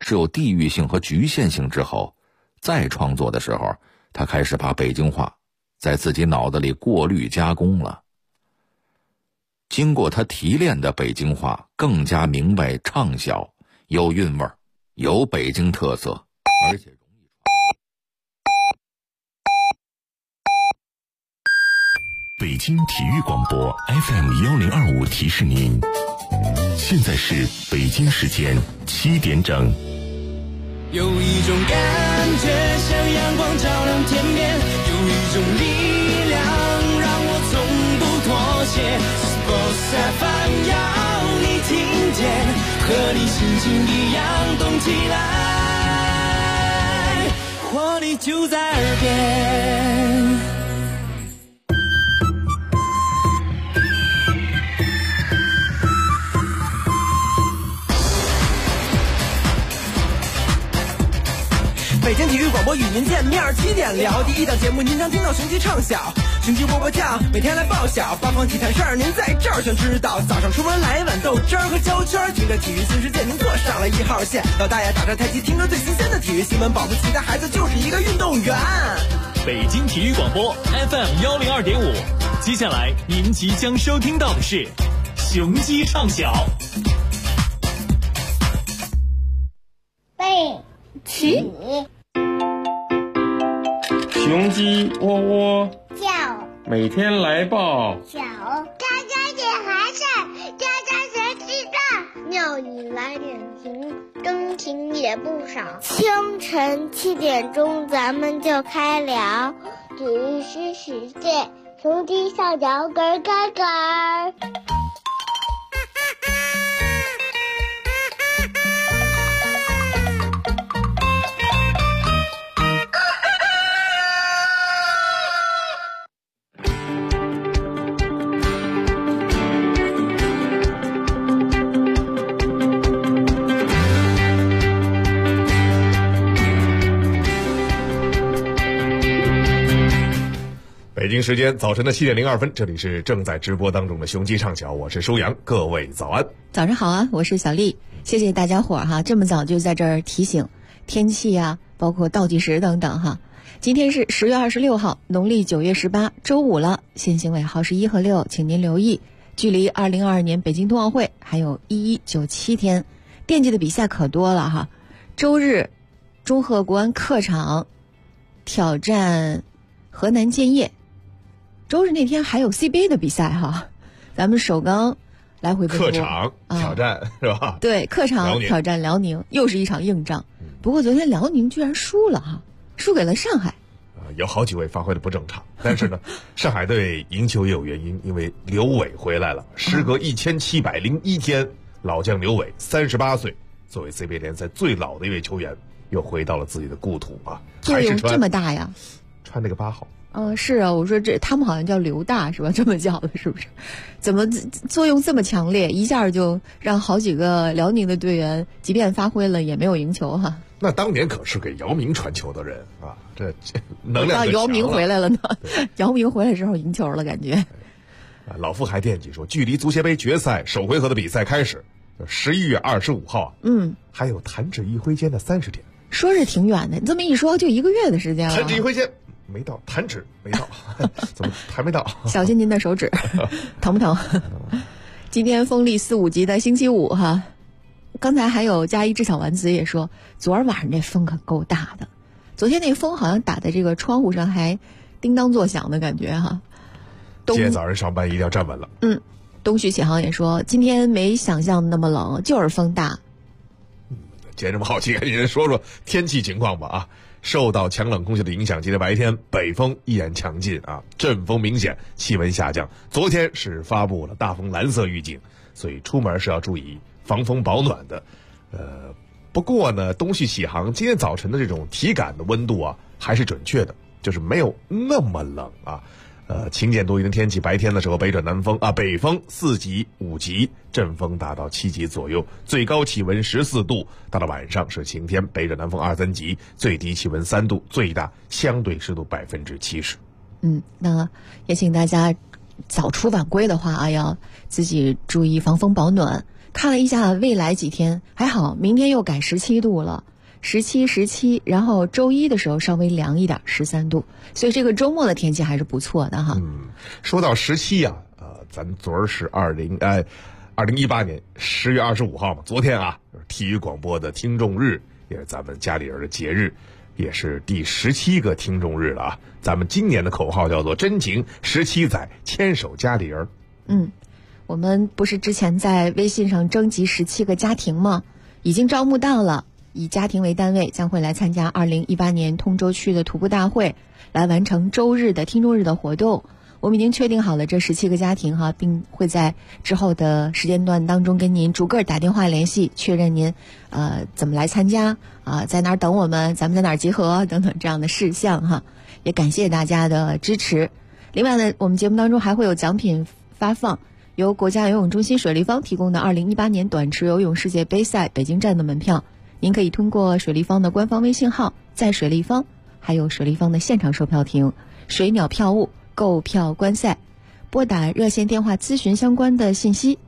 是有地域性和局限性之后，再创作的时候，他开始把北京话在自己脑子里过滤加工了。经过他提炼的北京话更加明白畅销，有韵味儿，有北京特色，而且容易传播。 北京体育广播 FM1025提示您，现在是北京时间7点整。 有一种感觉像阳光照亮天边，有一种力量让我从不妥协。Sports FM 要你听见，和你心情一样动起来，活力就在耳边。北京体育广播与您见面，7点聊第一档节目，您将听到雄鸡唱晓，雄鸡波波跳，每天来报晓，八方体坛事儿您在这儿全知道。早上出门来碗豆汁儿和焦圈，听着体育新世界，您坐上了1号线。老大爷打着太极，听着最新鲜的体育新闻，保护自己的孩子就是一个运动员。 北京体育广播 FM102.5，接下来您即将收听到的是雄鸡唱晓。 背起。 雄鸡窝窝叫， 每天来报小，家家点寒晒，家家学鸡蛋，庙里来点情，钟情也不少。清晨7点钟，咱们就开聊体育新世界，雄鸡上脚咯咯咯。 北京时间早晨的7点02分，这里是正在直播当中的雄鸡唱晓，我是舒阳，各位早安。 早上好啊，我是小丽，谢谢大家伙儿哈，这么早就在这儿提醒天气啊，包括倒计时等等哈。今天是10月26号，农历9月18，周五了，限行尾号是1和6，请您留意，距离2022年北京冬奥会还有1197天，惦记的比赛可多了哈。周日，中赫国安客场挑战河南建业。周日那天还有 CBA 的比赛哈，咱们首钢来回客场挑战、是吧？ 对，客场挑战辽宁，又是一场硬仗。不过昨天辽宁居然输了哈，输给了上海。 有好几位发挥的不正常，但是呢，上海队赢球也有原因，因为刘伟回来了，时隔1701天，老将刘伟38岁，作为 CBA 联赛最老的一位球员，又回到了自己的故土啊， 作用这么大呀？ 穿那个8号。 是啊，我说这他们好像叫刘大是吧？这么叫的是不是？怎么作用这么强烈，一下就让好几个辽宁的队员，即便发挥了也没有赢球哈？ 那当年可是给姚明传球的人啊，这能量。 姚明回来了呢，姚明回来之后赢球了，感觉。 老夫还惦记说，距离足协杯决赛首回合的比赛开始，11月25号还有弹指一挥间的30天。 说是挺远的，你这么一说，就1个月的时间了。 弹指一挥间。没到，弹指没到，怎么还没到？ 小心您的手指，疼不疼？今天风力4、5级的星期五哈，刚才还有加一志小丸子也说，昨儿晚上这风可够大的，昨天那风好像打在这个窗户上还叮当作响的感觉哈。 今天早上上班一定要站稳了。 东旭启航也说，今天没想象的那么冷，就是风大。 既然这么好奇，赶紧说说天气情况吧啊！受到强冷空气的影响，今天白天北风依然强劲啊，阵风明显，气温下降。昨天是发布了大风蓝色预警，所以出门是要注意防风保暖的。不过呢，东旭启航今天早晨的这种体感的温度啊，还是准确的，就是没有那么冷啊。晴间多云的天气，白天的时候北转南风啊，北风4级、5级，阵风达到7级左右，最高气温14度。到了晚上是晴天，北转南风2、3级，最低气温3度，最大相对湿度70%。 那也请大家早出晚归的话啊，要自己注意防风保暖。 看了一下未来几天，还好，明天又改17度了，17，然后周一的时候稍微凉一点，13度，所以这个周末的天气还是不错的哈。 说到17啊，咱昨儿是2018年10月25号嘛，昨天啊，体育广播的听众日，也是咱们家里人的节日，也是第17个听众日了啊。咱们今年的口号叫做真情17载，牵手家里人。 我们不是之前在微信上征集17个家庭吗？已经招募到了，以家庭为单位，将会来参加2018年通州区的徒步大会，来完成周日的听众日的活动。我们已经确定好了这17个家庭哈，并会在之后的时间段当中跟您逐个打电话联系，确认您怎么来参加在哪儿等我们，咱们在哪儿集合等等这样的事项哈。也感谢大家的支持。另外呢，我们节目当中还会有奖品发放，由国家游泳中心水立方提供的2018年短池游泳世界杯赛北京站的门票，您可以通过水立方的官方微信号，在水立方，还有水立方的现场售票亭、水鸟票务购票观赛，拨打热线电话咨询相关的信息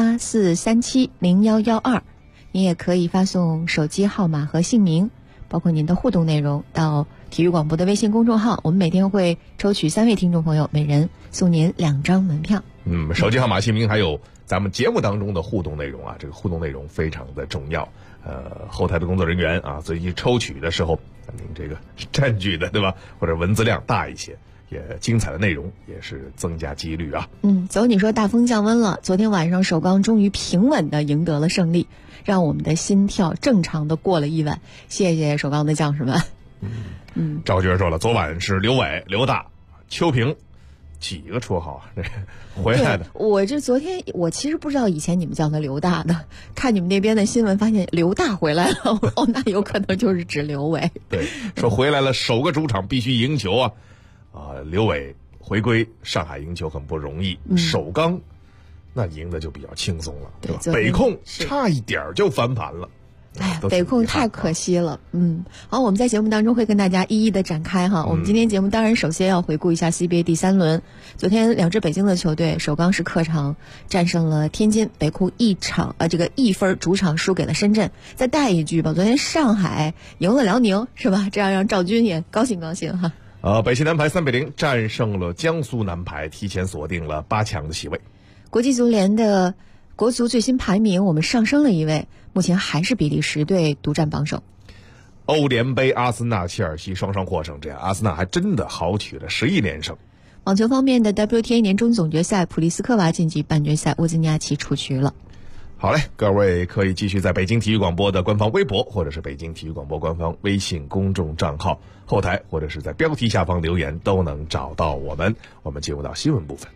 84370112，您也可以发送手机号码和姓名，包括您的互动内容到体育广播的微信公众号，我们每天会抽取3位听众朋友，每人送您2张门票。 手机号码、姓名还有咱们节目当中的互动内容啊，这个互动内容非常的重要。后台的工作人员啊，随机抽取的时候，您这个占据的对吧，或者文字量大一些，也精彩的内容也是增加几率啊。 走，你说大风降温了，昨天晚上首钢终于平稳的赢得了胜利，让我们的心跳正常的过了一晚，谢谢首钢的将士们。 赵军说了，昨晚是刘伟、刘大、邱平几个绰号啊，这回来的。 我昨天我其实不知道以前你们叫他刘大的，看你们那边的新闻发现刘大回来了，那有可能就是指刘伟。 对，说回来了，首个主场必须赢球啊！刘伟回归上海赢球很不容易，首钢那赢的就比较轻松了，对吧？北控差一点就翻盘了。 北控太可惜了。好，我们在节目当中会跟大家一一的展开哈。我们今天节目当然首先要回顾一下 CBA 第3轮，昨天2支北京的球队，首钢是客场战胜了天津，北控1分主场输给了深圳。再带一句吧，昨天上海赢了辽宁是吧？这样让赵军也高兴哈。 北汽男排3-0战胜了江苏男排，提前锁定了8强的席位。 国际足联的国足最新排名我们上升了1位，目前还是比利时队独占榜首。 欧联杯，阿森纳、切尔西双双获胜，这样阿森纳还真的豪取了11连胜。 网球方面的 WTA 年终总决赛，普利斯科娃晋级半决赛，沃兹尼亚奇出局了。 好嘞，各位可以继续在北京体育广播的官方微博，或者是北京体育广播官方微信公众账号后台，或者是在标题下方留言，都能找到我们。我们进入到新闻部分。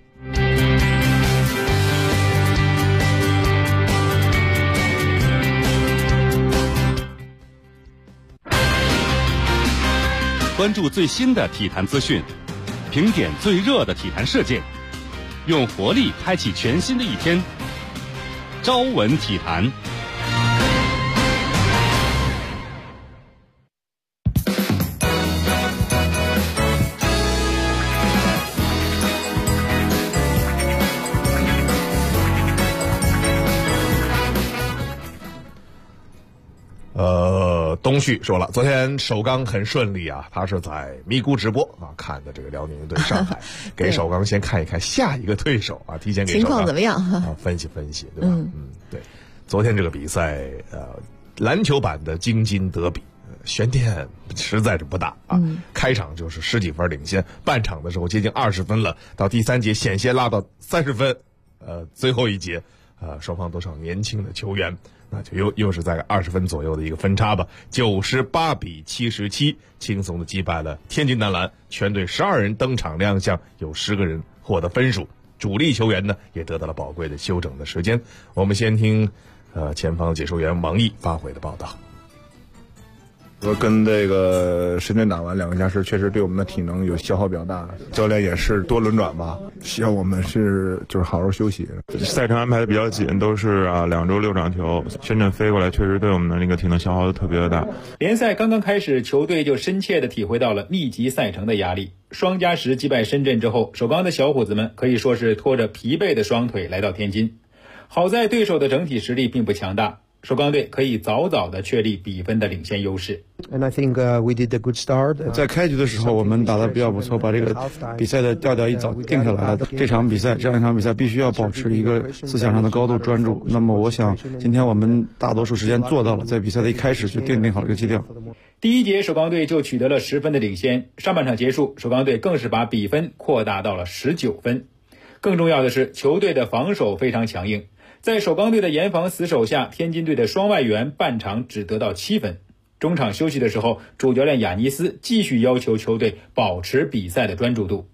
关注最新的体坛资讯，评点最热的体坛事件，用活力开启全新的一天。朝闻体坛。 东旭说了，昨天首钢很顺利啊，他是在咪咕直播啊看的这个辽宁对上海，给首钢先看一看下一个对手啊，提前给情况怎么样分析分析，对吧？对，昨天这个比赛篮球版的京津德比，悬念实在是不大啊，开场就是10几分领先，半场的时候接近20分了，到第3节险些拉到30分，最后一节双方都是年轻的球员，那就又是在20分左右的一个分差吧，98比77，轻松的击败了天津男篮，全队12人登场亮相，有10个人获得分数，主力球员呢也得到了宝贵的休整的时间。我们先听前方解说员王毅发回的报道。 说跟这个深圳打完2个加时，确实对我们的体能有消耗比较大。教练也是多轮转吧，希望我们就是好好休息。 赛程安排的比较紧，都是2周6场球，深圳飞过来，确实对我们的那个体能消耗的特别的大。 联赛刚刚开始，球队就深切的体会到了密集赛程的压力。双加时击败深圳之后，首钢的小伙子们可以说是拖着疲惫的双腿来到天津。 好在对手的整体实力并不强大，首钢队可以早早的确立比分的领先优势。 And I think we did a good start. 在开局的时候，我们打得比较不错，把这个比赛的调调一早定下来了。这样一场比赛必须要保持一个思想上的高度专注。那么我想，今天我们大多数时间做到了，在比赛的一开始就定好这个基调。 第一节首钢队就取得了10分的领先，上半场结束，首钢队更是把比分扩大到了19分。更重要的是，球队的防守非常强硬，在首钢队的严防死守下，天津队的双外援半场只得到7分。中场休息的时候，主教练雅尼斯继续要求球队保持比赛的专注度。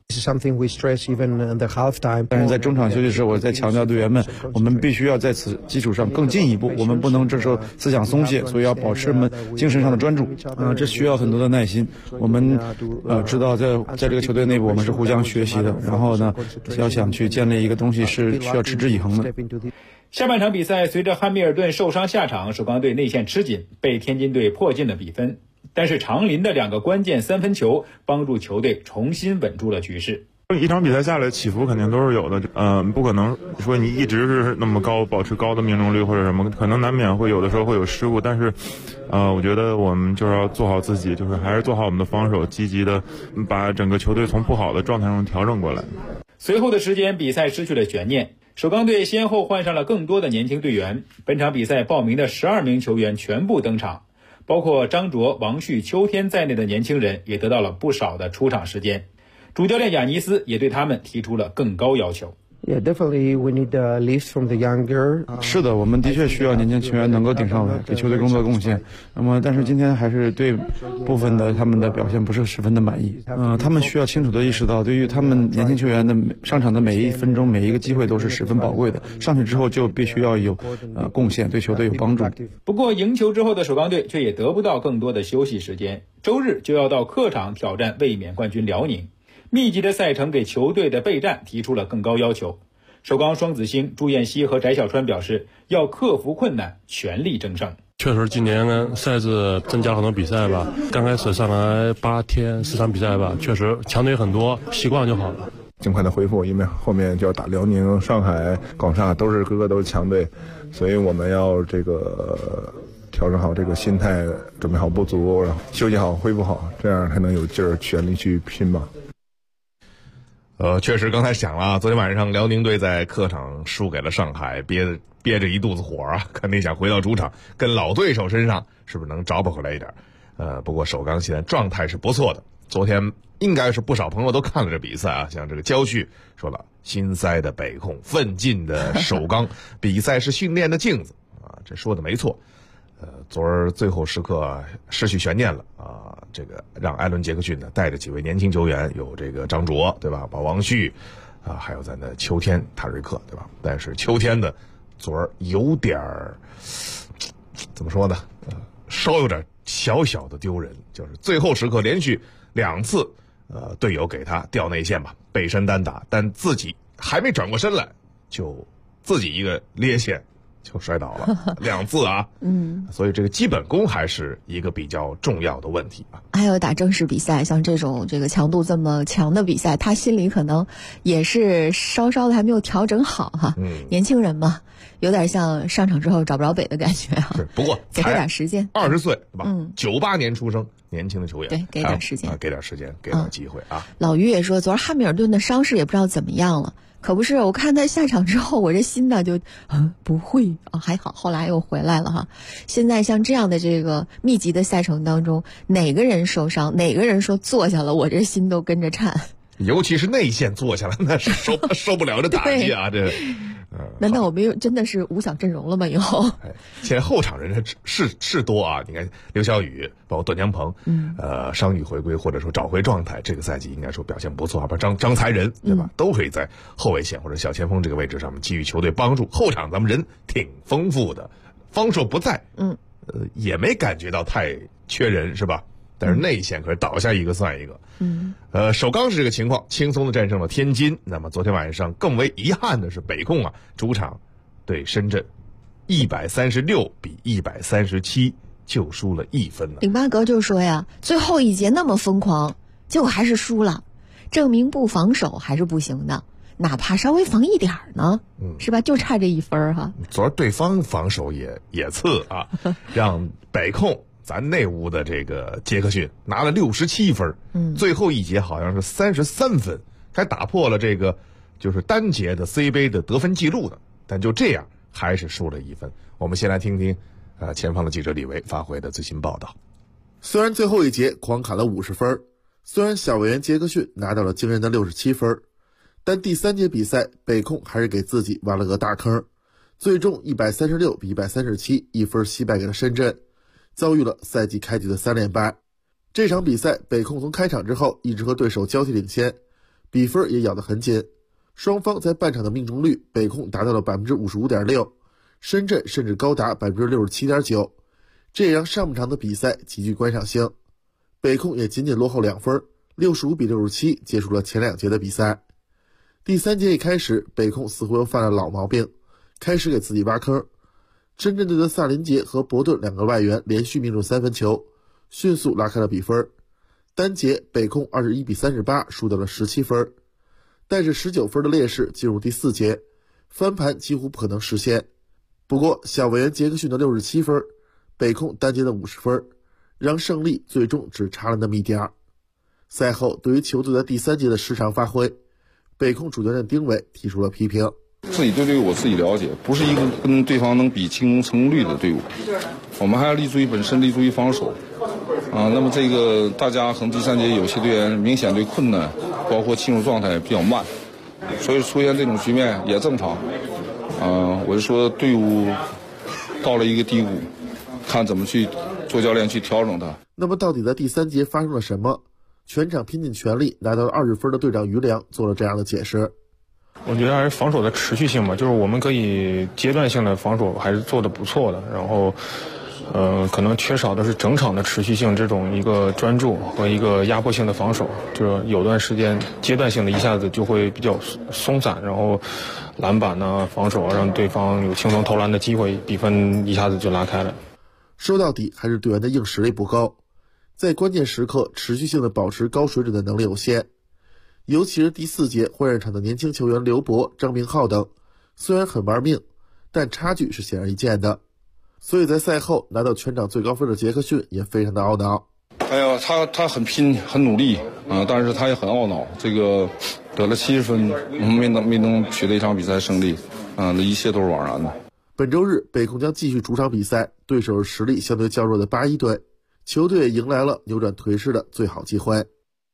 但是在中场休息时，我在强调队员们，我们必须要在此基础上更进一步，我们不能这时候思想松懈，所以要保持我们精神上的专注。这需要很多的耐心。我们知道在这个球队内部，我们是互相学习的。然后呢，要想去建立一个东西，是需要持之以恒的。 下半场比赛，随着汉密尔顿受伤下场，首钢队内线吃紧，被天津队迫近了比分。但是长林的2个关键3分球帮助球队重新稳住了局势。 一场比赛下来起伏肯定都是有的，不可能说你一直是那么高，保持高的命中率或者什么，可能难免会有的时候会有失误，但是我觉得我们就是要做好自己，就是还是做好我们的防守，积极的把整个球队从不好的状态中调整过来。 随后的时间，比赛失去了悬念，首钢队先后换上了更多的年轻队员，本场比赛报名的12名球员全部登场，包括张卓、王旭、邱天在内的年轻人也得到了不少的出场时间。主教练雅尼斯也对他们提出了更高要求。 Yeah, definitely we need a lift from the younger. 是的，我们的确需要年轻球员能够顶上来，给球队工作贡献。那么，但是今天还是对部分的他们的表现不是十分的满意。他们需要清楚的意识到，对于他们年轻球员的上场的每一分钟、每一个机会都是十分宝贵的。上去之后就必须要有贡献，对球队有帮助。 不过，赢球之后的首钢队却也得不到更多的休息时间，周日就要到客场挑战卫冕冠军辽宁。密集的赛程给球队的备战提出了更高要求。首钢双子星朱彦西和翟小川表示，要克服困难，全力争胜。 确实，今年赛制增加了很多比赛吧，刚开始上来8天4场比赛吧，确实强队很多，习惯就好了。 尽快的恢复，因为后面就要打辽宁、上海、广厦，个个都是强队，所以我们要调整好这个心态，准备好不足，然后休息好、恢复好，这样才能有劲儿全力去拼吧。 确实刚才讲了，昨天晚上辽宁队在客场输给了上海，憋着一肚子火啊，肯定想回到主场跟老对手身上是不是能找补回来一点。不过首钢现在状态是不错的，昨天应该是不少朋友都看了这比赛啊，像这个焦旭说了，心塞的北控，奋进的首钢，比赛是训练的镜子啊，这说的没错。昨儿最后时刻失去悬念了啊！这个让艾伦·杰克逊呢带着几位年轻球员，有这个张卓对吧，把王旭啊，还有咱的秋天塔瑞克对吧？但是秋天的昨儿有点怎么说呢？稍有点小小的丢人，就是最后时刻连续2次，队友给他调内线吧，背身单打，但自己还没转过身来，就自己一个裂线。就摔倒了2次啊，所以这个基本功还是一个比较重要的问题啊。 还有打正式比赛，像这种强度这么强的比赛，他心里可能也是稍稍的还没有调整好哈。年轻人嘛，有点像上场之后找不着北的感觉啊。 是，不过给他点时间 ，20岁对吧？98年出生，年轻的球员， 对，给点时间， 给点时间，给点机会啊。 老于也说，昨儿汉密尔顿的伤势也不知道怎么样了。可不是，我看他下场之后，我这心呢就不会啊，还好，后来又回来了哈。现在像这样的这个密集的赛程当中，哪个人受伤，哪个人说坐下了，我这心都跟着颤。 尤其是内线坐下了，那是受不了这打击啊！这， 难道我们真的是5小阵容了吗？以后？ 现在后场人是多啊！你看刘晓宇，包括段江鹏，伤愈回归或者说找回状态，这个赛季应该说表现不错啊。包括张才仁，对吧？都可以在后卫线或者小前锋这个位置上面给予球队帮助。后场咱们人挺丰富的，方硕不在，也没感觉到太缺人，是吧？但是内线可是倒下一个算一个。首钢是这个情况，轻松的战胜了天津。那么昨天晚上更为遗憾的是，北控啊主场对深圳136比137就输了1分了。 领八格就说呀，最后一节那么疯狂，结果还是输了，证明不防守还是不行的。 哪怕稍微防一点呢，是吧？就差这1分哈。 昨儿对方防守也次啊，让北控咱内屋的这个杰克逊拿了67分，最后一节好像是33分，还打破了这个就是单节的 C 杯的得分记录的，但就这样还是输了1分。我们先来听听前方的记者李维发回的最新报道。 虽然最后一节狂砍了50分，虽然小外援杰克逊拿到了惊人的67分，但第3节比赛北控还是给自己挖了个大坑，最终136比137，1分惜败给了深圳，遭遇了赛季开局的3连败。这场比赛北控从开场之后一直和对手交替领先，比分也咬得很紧，双方在半场的命中率北控达到了 55.6%， 深圳甚至高达 67.9%， 这也让上半场的比赛极具观赏性。北控也仅仅落后2分，65比67结束了前2节的比赛。第3节一开始，北控似乎又犯了老毛病，开始给自己挖坑。深圳队的萨林杰和伯顿2个外援连续命中3分球，迅速拉开了比分。单节北控21比38输掉了17分，带着19分的劣势进入第4节，翻盘几乎不可能实现。不过小外援杰克逊的67分，北控单节的50分，让胜利最终只差了那么一点儿。赛后对于球队的第3节的失常发挥，北控主教练丁伟提出了批评。 自己对队伍我自己了解，不是一个跟对方能比进攻成功率的队伍，我们还要立足于本身，立足于防守那么这个大家可能第3节有些队员明显对困难，包括进入状态比较慢，所以出现这种局面也正常我就说队伍到了一个低谷，看怎么去做教练去调整它。 那么到底在第3节发生了什么？全场拼尽全力拿到了20分的队长于良做了这样的解释。 我觉得还是防守的持续性吧，就是我们可以阶段性的防守还是做得不错的，然后可能缺少的是整场的持续性，这种一个专注和一个压迫性的防守，就是有段时间阶段性的一下子就会比较松散，然后篮板防守让对方有轻松投篮的机会，比分一下子就拉开了。 说到底还是队员的硬实力不高，在关键时刻持续性的保持高水准的能力有限。尤其是第4节换上场的年轻球员刘博、张明浩等，虽然很玩命，但差距是显而易见的。所以在赛后拿到全场最高分的杰克逊也非常的懊恼。 哎呀，他很拼很努力但是他也很懊恼，这个得了70分，没能取得一场比赛胜利那一切都是枉然的。 本周日北控将继续主场比赛，对手是实力相对较弱的81队，球队也迎来了扭转颓势的最好机会。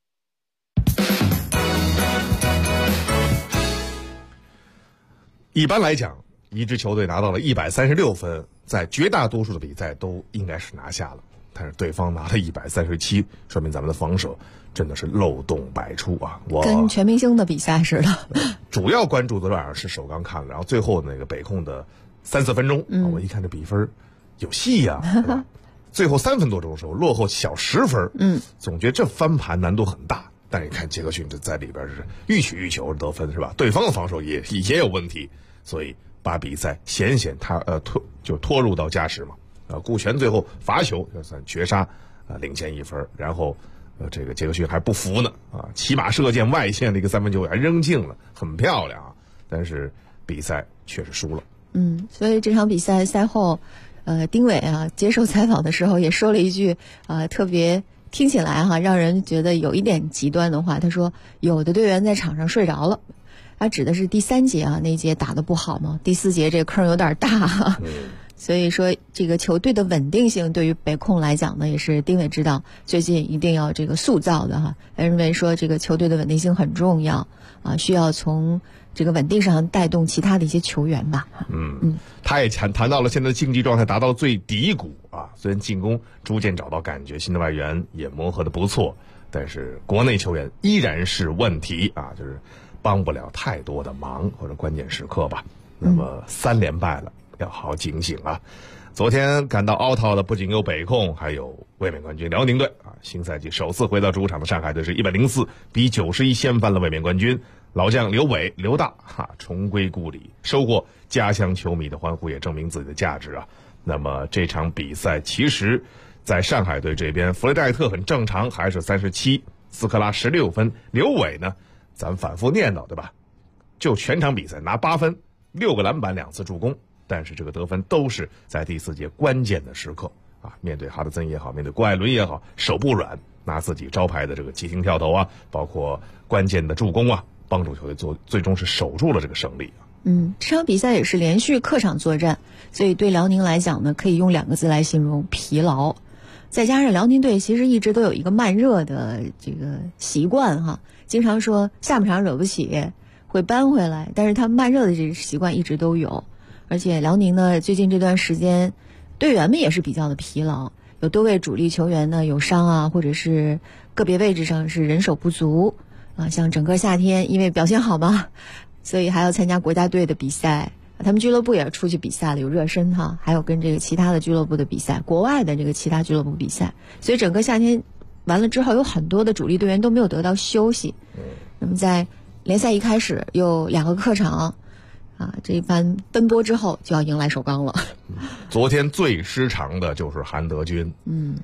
一般来讲，一支球队拿到了136分，在绝大多数的比赛都应该是拿下了，但是对方拿了137，说明咱们的防守真的是漏洞百出啊！我跟全明星的比赛似的。 主要关注昨晚上是首钢看了，然后最后那个北控的3-4分钟我一看这比分有戏呀对吧？最后3分多钟的时候落后小10分总觉得这翻盘难度很大。但是你看杰克逊这在里边是欲取欲求得分是吧？对方的防守也有问题，所以把比赛险他拖入到加时嘛。顾全最后罚球就算绝杀领先1分，然后这个杰克逊还不服呢骑马射箭外线的一个3分球还扔进了，很漂亮但是比赛确实输了。 所以这场比赛赛后丁伟接受采访的时候也说了一句特别听起来让人觉得有一点极端的话，他说有的队员在场上睡着了，他指的是第3节那一节打得不好嘛，第4节这个坑有点大所以说这个球队的稳定性对于北控来讲呢，也是丁伟知道最近一定要这个塑造的认为说这个球队的稳定性很重要需要从这个稳定上带动其他的一些球员吧。 他也谈到了现在的竞技状态达到最低谷虽然进攻逐渐找到感觉，新的外援也磨合的不错，但是国内球员依然是问题就是帮不了太多的忙或者关键时刻吧。那么3连败了，要好好警醒昨天感到凹套的不仅有北控，还有卫冕冠军辽宁队新赛季首次回到主场的上海队是104比91掀翻了卫冕冠军，老将刘大重归故里，收获家乡球迷的欢呼，也证明自己的价值那么这场比赛其实在上海队这边，弗雷戴特很正常，还是37，斯科拉16分，刘伟呢咱反复念叨对吧， 就全场比赛拿8分，6个篮板，2次助攻，但是这个得分都是在第4节关键的时刻啊，面对哈德森也好，面对郭艾伦也好，手不软，拿自己招牌的这个急停跳投啊，包括关键的助攻啊，帮助球队最终是守住了这个胜利啊。 这场比赛也是连续客场作战，所以对辽宁来讲呢，可以用2个字来形容：疲劳。再加上辽宁队其实一直都有一个慢热的这个习惯哈，经常说下半场惹不起会扳回来，但是他慢热的这个习惯一直都有。而且辽宁呢，最近这段时间队员们也是比较的疲劳，有多位主力球员呢有伤啊，或者是个别位置上是人手不足啊。像整个夏天因为表现好嘛，所以还要参加国家队的比赛，他们俱乐部也出去比赛了，有热身哈，还有跟这个其他的俱乐部的比赛，国外的这个其他俱乐部比赛，所以整个夏天完了之后，有很多的主力队员都没有得到休息。那么在联赛一开始又2个客场啊，这一番奔波之后就要迎来首钢了。 昨天最失常的就是韩德君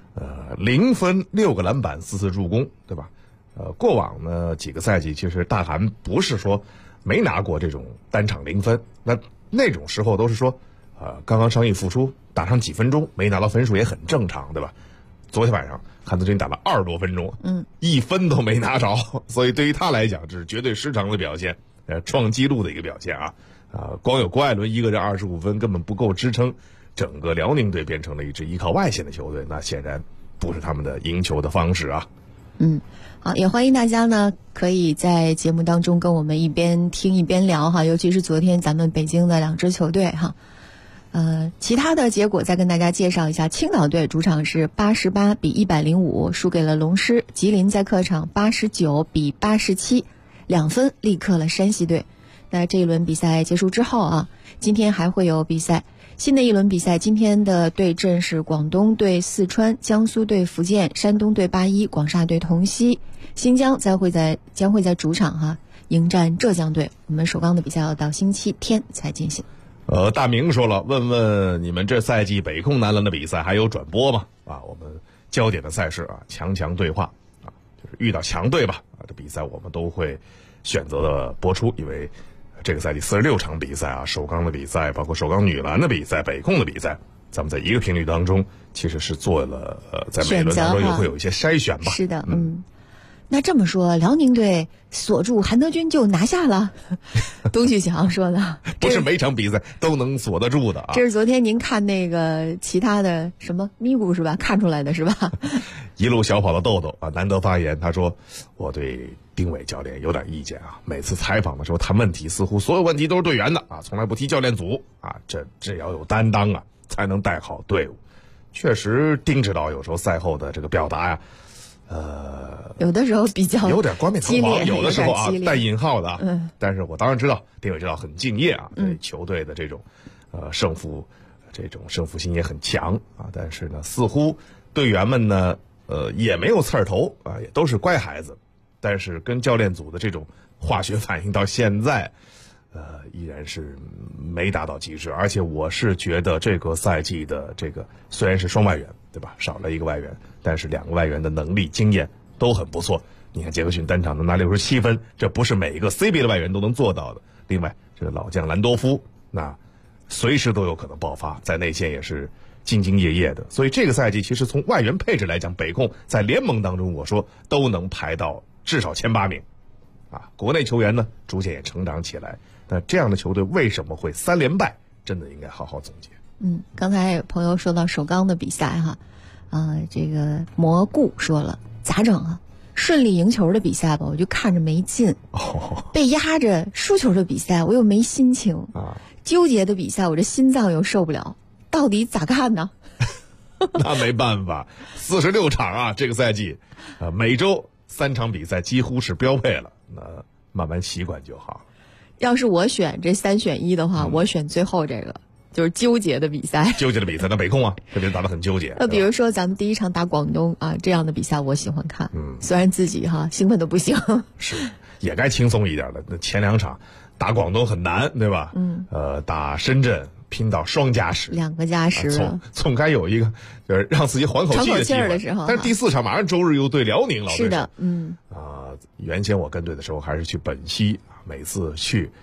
，0分6个篮板4次助攻，对吧？过往呢几个赛季其实大韩不是说没拿过这种单场0分，那种时候都是说刚刚伤愈复出，打上几分钟没拿到分数也很正常，对吧？昨天晚上韩德君打了20多分钟，1分都没拿着，所以对于他来讲这是绝对失常的表现，创纪录的一个表现啊！光有郭艾伦一个人25分根本不够支撑整个辽宁队变成了一支依靠外线的球队，那显然不是他们的赢球的方式啊。 好，也欢迎大家呢可以在节目当中跟我们一边听一边聊哈，尤其是昨天咱们北京的2支球队哈。其他的结果再跟大家介绍一下，青岛队主场是88比105输给了龙狮，吉林在客场89比87，2分力克了山西队。那这一轮比赛结束之后啊，今天还会有比赛，新的一轮比赛，今天的对阵是广东对四川，江苏对福建，山东对81，广厦对同曦，新疆将会在主场迎战浙江队。我们首钢的比赛要到星期天才进行。 大明说了，问问你们这赛季北控男篮的比赛还有转播吗？我们焦点的赛事强强对话就是遇到强队吧这比赛我们都会选择的播出，因为这个赛季46场比赛首钢的比赛，包括首钢女篮的比赛，北控的比赛，咱们在一个频率当中其实是做了在每轮当中也会有一些筛选吧。 是的，那这么说，辽宁队锁住韩德君就拿下了？东旭强说的， 不是每场比赛都能锁得住的这是昨天您看那个其他的什么咪咕是吧？看出来的是吧？ 一路小跑的豆豆难得发言，他说我对丁伟教练有点意见每次采访的时候谈问题似乎所有问题都是队员的从来不提教练组这要有担当才能带好队伍。确实丁指导有时候赛后的这个表达有的时候比较有点冠冕堂皇，有的时候带引号的但是我当然知道丁伟指导很敬业对球队的这种胜负心也很强但是呢似乎队员们呢也没有刺儿头也都是乖孩子，但是跟教练组的这种化学反应到现在依然是没达到极致。而且我是觉得这个赛季的这个虽然是双外援对吧，少了一个外援，但是2个外援的能力经验都很不错。你看杰克逊单场能拿67分，这不是每一个 CBA 的外援都能做到的。另外这个老将兰多夫那随时都有可能爆发，在内线也是兢兢业业的。所以这个赛季其实从外援配置来讲，北控在联盟当中我说都能排到至少前8名国内球员呢逐渐也成长起来。那这样的球队为什么会3连败，真的应该好好总结。 刚才有朋友说到首钢的比赛这个蘑菇说了咋整顺利赢球的比赛吧，我就看着没劲被压着输球的比赛我又没心情纠结的比赛我这心脏又受不了，到底咋干呢？ 那没办法，46场这个赛季每周3场比赛几乎是标配了，那慢慢习惯就好。 要是我选这3选1的话我选最后这个，就是纠结的比赛。 纠结的比赛，那北控特别打得很纠结。 比如说咱们第1场打广东这样的比赛我喜欢看。虽然自己兴奋的不行。 是，也该轻松一点的。那前2场打广东很难，对吧？打深圳拼到双加时 ，2个加时了。 总该有一个就是让自己缓口气的机会的时候。 但是第4场马上周日又对辽宁，老对手。 是的， 原先我跟队的时候还是去本溪，每次去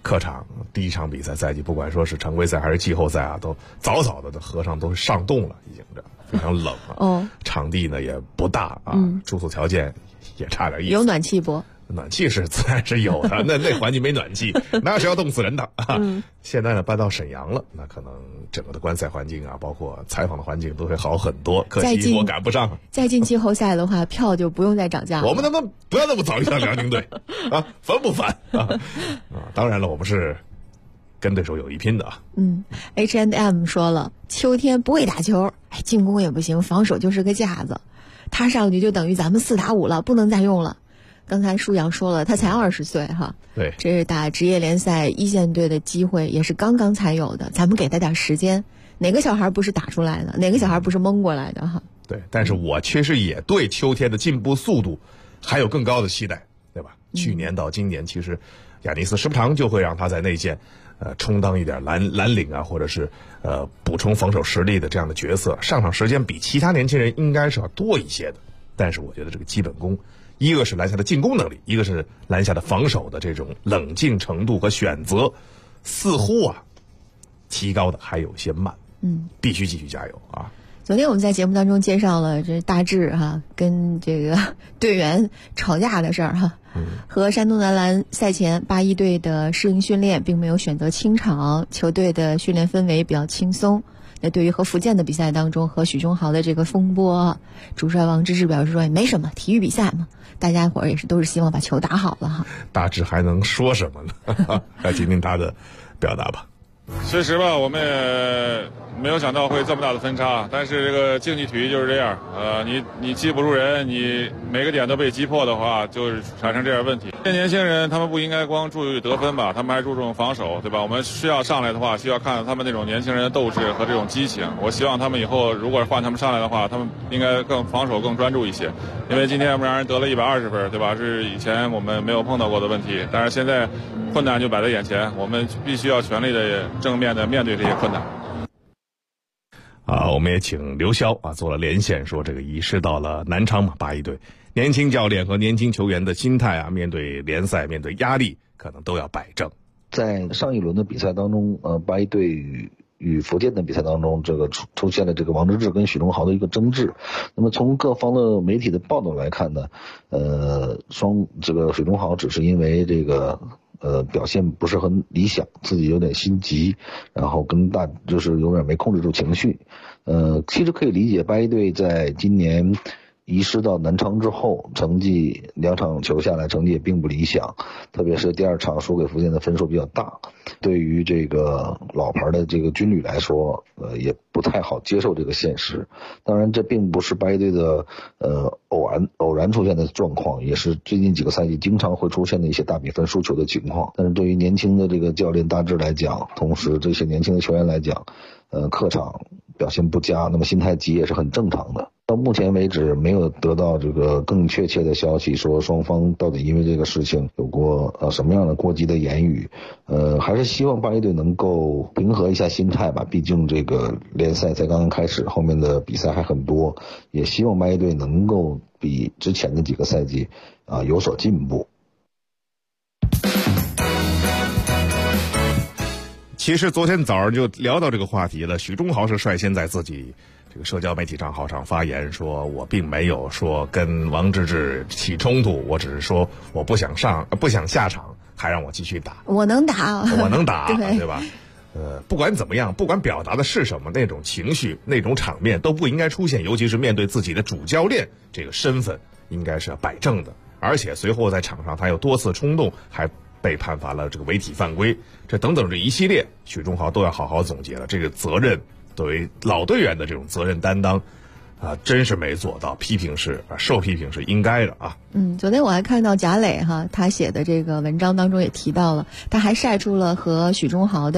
客场第一场比赛赛季，不管说是常规赛还是季后赛啊，都早早的和尚都上冻了，已经这非常冷啊。场地呢也不大啊，住宿条件也差点意思。 有暖气不？ 暖气是自然是有的，那环境没暖气，那是要冻死人的啊！现在呢搬到沈阳了，那可能整个的观赛环境啊，包括采访的环境都会好很多。可惜我赶不上。 再进季后赛的话，票就不用再涨价了。 我们能不能不要那么早遇到辽宁队啊？烦不烦啊？当然了，我们是跟对手有一拼的啊。 H&M 说了，秋天不会打球，进攻也不行，防守就是个架子，他上去就等于咱们4打5了，不能再用了。刚才舒阳说了，他才20岁哈， 对， 这是打职业联赛一线队的机会，也是刚刚才有的，咱们给他点时间。哪个小孩不是打出来的？哪个小孩不是蒙过来的哈？ 对，但是我确实也对秋天的进步速度还有更高的期待，对吧？去年到今年，其实亚尼斯时不常就会让他在内线充当一点蓝领啊，或者是补充防守实力的这样的角色，上场时间比其他年轻人应该是要多一些的。但是我觉得这个基本功，一个是篮下的进攻能力，一个是篮下的防守的这种冷静程度和选择，似乎提高的还有些慢。必须继续加油啊！ 昨天我们在节目当中介绍了这大致跟这个队员吵架的事儿和山东男篮赛前81队的适应训练并没有选择清场，球队的训练氛围比较轻松。那对于和福建的比赛当中和许忠豪的这个风波，主帅王治郅表示说也没什么，体育比赛嘛，大家伙儿也是都是希望把球打好了大致还能说什么呢？来听听他的表达吧。 确实吧，我们也没有想到会这么大的分差，但是这个竞技体育就是这样，你击不住人，你每个点都被击破的话，就是产生这样问题。这年轻人他们不应该光注意得分吧，他们还注重防守，对吧？我们需要上来的话，需要看到他们那种年轻人的斗志和这种激情。我希望他们以后如果换他们上来的话，他们应该更防守更专注一些，因为今天我们让人得了120分，对吧？是以前我们没有碰到过的问题，但是现在困难就摆在眼前，我们必须要全力的正面的面对这些困难。 我们也请刘潇做了连线，说这个移师到了南昌嘛，81队年轻教练和年轻球员的心态面对联赛面对压力可能都要摆正。 在上一轮的比赛当中，81队与福建的比赛当中，这个出现了这个王治郅跟许忠豪的一个争执。那么从各方的媒体的报道来看呢，这个许忠豪只是因为这个表现不是很理想，自己有点心急，然后就是有点没控制住情绪。其实可以理解81队在今年移师到南昌之后，成绩2场球下来成绩也并不理想，特别是第2场输给福建的分数比较大，对于这个老牌的这个军旅来说，也不太好接受这个现实。当然这并不是81队的偶然出现的状况，也是最近几个赛季经常会出现的一些大比分输球的情况。但是对于年轻的这个教练大致来讲，同时这些年轻的球员来讲，客场表现不佳，那么心态急也是很正常的。到目前为止没有得到这个更确切的消息，说双方到底因为这个事情有过什么样的过激的言语。还是希望81队能够平和一下心态吧，毕竟这个联赛才刚刚开始，后面的比赛还很多，也希望81队能够比之前的几个赛季有所进步。 其实昨天早上就聊到这个话题了，许忠豪是率先在自己这个社交媒体账号上发言说，我并没有说跟王治郅起冲突，我只是说我不想下场，还让我继续打。 我能打， 对吧？不管怎么样，不管表达的是什么，那种情绪、那种场面都不应该出现，尤其是面对自己的主教练这个身份，应该是要摆正的。而且随后在场上他又多次冲动，还被判罚了这个违体犯规，这等等这一系列，许忠豪都要好好总结了。这个责任，作为老队员的这种责任担当，真是没做到。受批评是应该的啊。 昨天我还看到贾磊他写的这个文章当中也提到了，他还晒出了和许忠豪的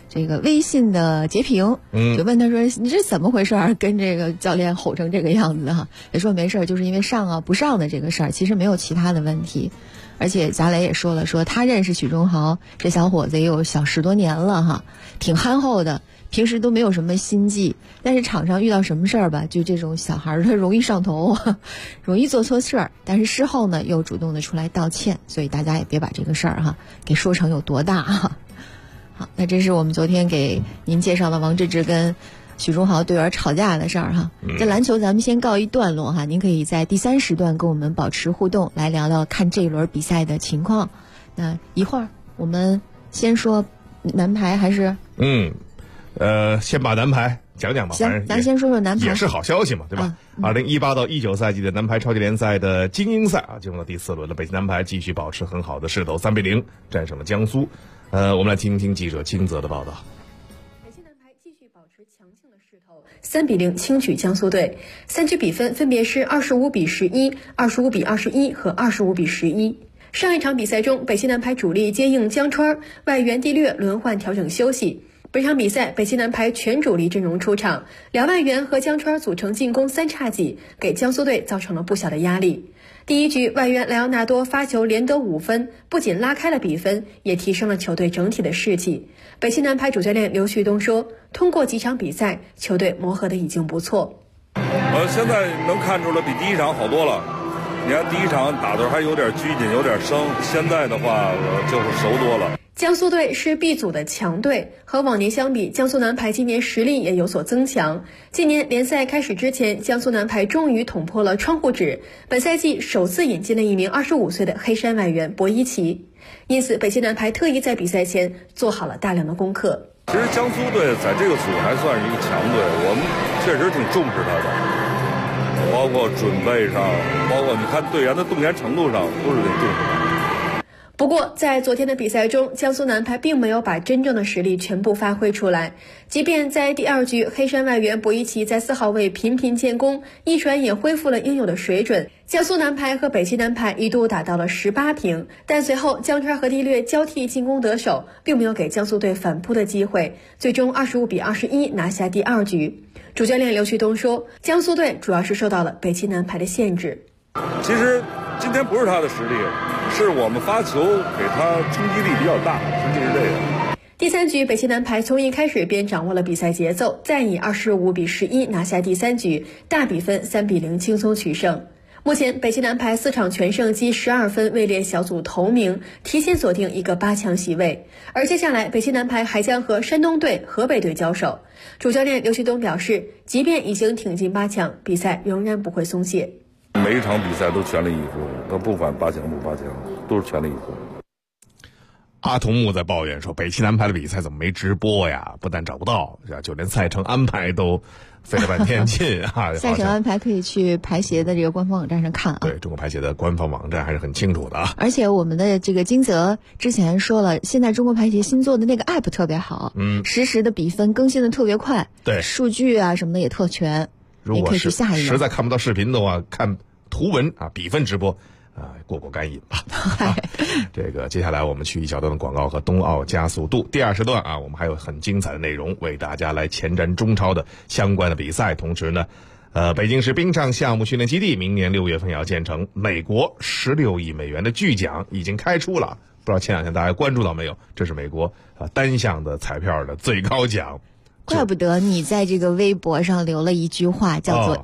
这个微信的截屏，就问他说你这怎么回事，跟这个教练吼成这个样子哈？也说没事，就是因为上啊不上的这个事儿，其实没有其他的问题。而且贾磊也说了，说他认识许忠豪这小伙子也有小10多年了哈，挺憨厚的，平时都没有什么心计，但是场上遇到什么事儿吧，就这种小孩他容易上头，容易做错事儿，但是事后呢又主动的出来道歉，所以大家也别把这个事儿哈给说成有多大哈。好，那这是我们昨天给您介绍的王治郅跟许忠豪队员吵架的事儿哈。这篮球咱们先告一段落哈，您可以在第3时段跟我们保持互动，来聊聊看这一轮比赛的情况。那一会儿我们先说男排还是？ 先把男排讲讲吧。 行，咱先说说男排， 也是好消息嘛，对吧？2018到19赛季的男排超级联赛的精英赛啊，进入了第4轮了。北京男排继续保持很好的势头，3比0战胜了江苏。我们来听听记者金泽的报道。 北京男排继续保持强劲的势头，3比0轻取江苏队，3局比分分别是25比11、25比21和25比11。上一场比赛中，北京男排主力接应江川、外援蒂略轮换调整休息。本场比赛，北京男排全主力阵容出场，2外援和江川组成进攻3叉戟，给江苏队造成了不小的压力。第一局，外援莱昂纳多发球连得5分，不仅拉开了比分，也提升了球队整体的士气。北京男排主教练刘旭东说，通过几场比赛，球队磨合的已经不错。 现在能看出来比第一场好多了。你看第一场打的还有点拘谨，有点生，现在的话就是熟多了。 江苏队是 B 组的强队，和往年相比，江苏男排今年实力也有所增强。今年联赛开始之前，江苏男排终于捅破了窗户纸，本赛季首次引进了一名25岁的黑山外援博伊奇，因此北京男排特意在比赛前做好了大量的功课。 其实江苏队在这个组还算是一个强队，我们确实挺重视他的，包括准备上，包括你看队员的动员程度上，都是挺重视他。 不过，在昨天的比赛中，江苏男排并没有把真正的实力全部发挥出来。即便在第2局，黑山外援博伊奇在4号位频频建功，一传也恢复了应有的水准。江苏男排和北京男排一度打到了18平，但随后江川和蒂略交替进攻得手，并没有给江苏队反扑的机会，最终25比21拿下第2局。主教练刘旭东说，江苏队主要是受到了北京男排的限制。 其实今天不是他的实力，是我们发球给他冲击力比较大，实际是这个。 第3局，北京男排从一开始便掌握了比赛节奏，再以25比11拿下第3局，大比分3比0轻松取胜。目前北京男排4场全胜积12分，位列小组头名，提前锁定一个8强席位。而接下来北京男排还将和山东队、河北队交手。主教练刘旭东表示，即便已经挺进8强，比赛仍然不会松懈。 每一场比赛都全力以赴，他不管8强不8强，都是全力以赴。 阿童木在抱怨说，北京男排的比赛怎么没直播呀？不但找不到，就连赛程安排都费了半天劲啊！ 赛程安排可以去排协的这个官方网站上看啊。 对，中国排协的官方网站还是很清楚的啊。 而且我们的这个金泽之前说了，现在中国排协新做的那个 app 特别好，实时的比分更新的特别快， 对， 数据啊什么的也特全。 如果是实在看不到视频的话， 看图文啊，比分直播过干瘾吧。这个接下来我们去一小段的广告和冬奥加速度。第2时段啊，我们还有很精彩的内容为大家来前瞻中超的相关的比赛。同时呢，北京市冰上项目训练基地明年6月份要建成，美国16亿美元的巨奖已经开出了。不知道前2天大家关注到没有？这是美国单项的彩票的最高奖。 怪不得你在这个微博上留了一句话，叫做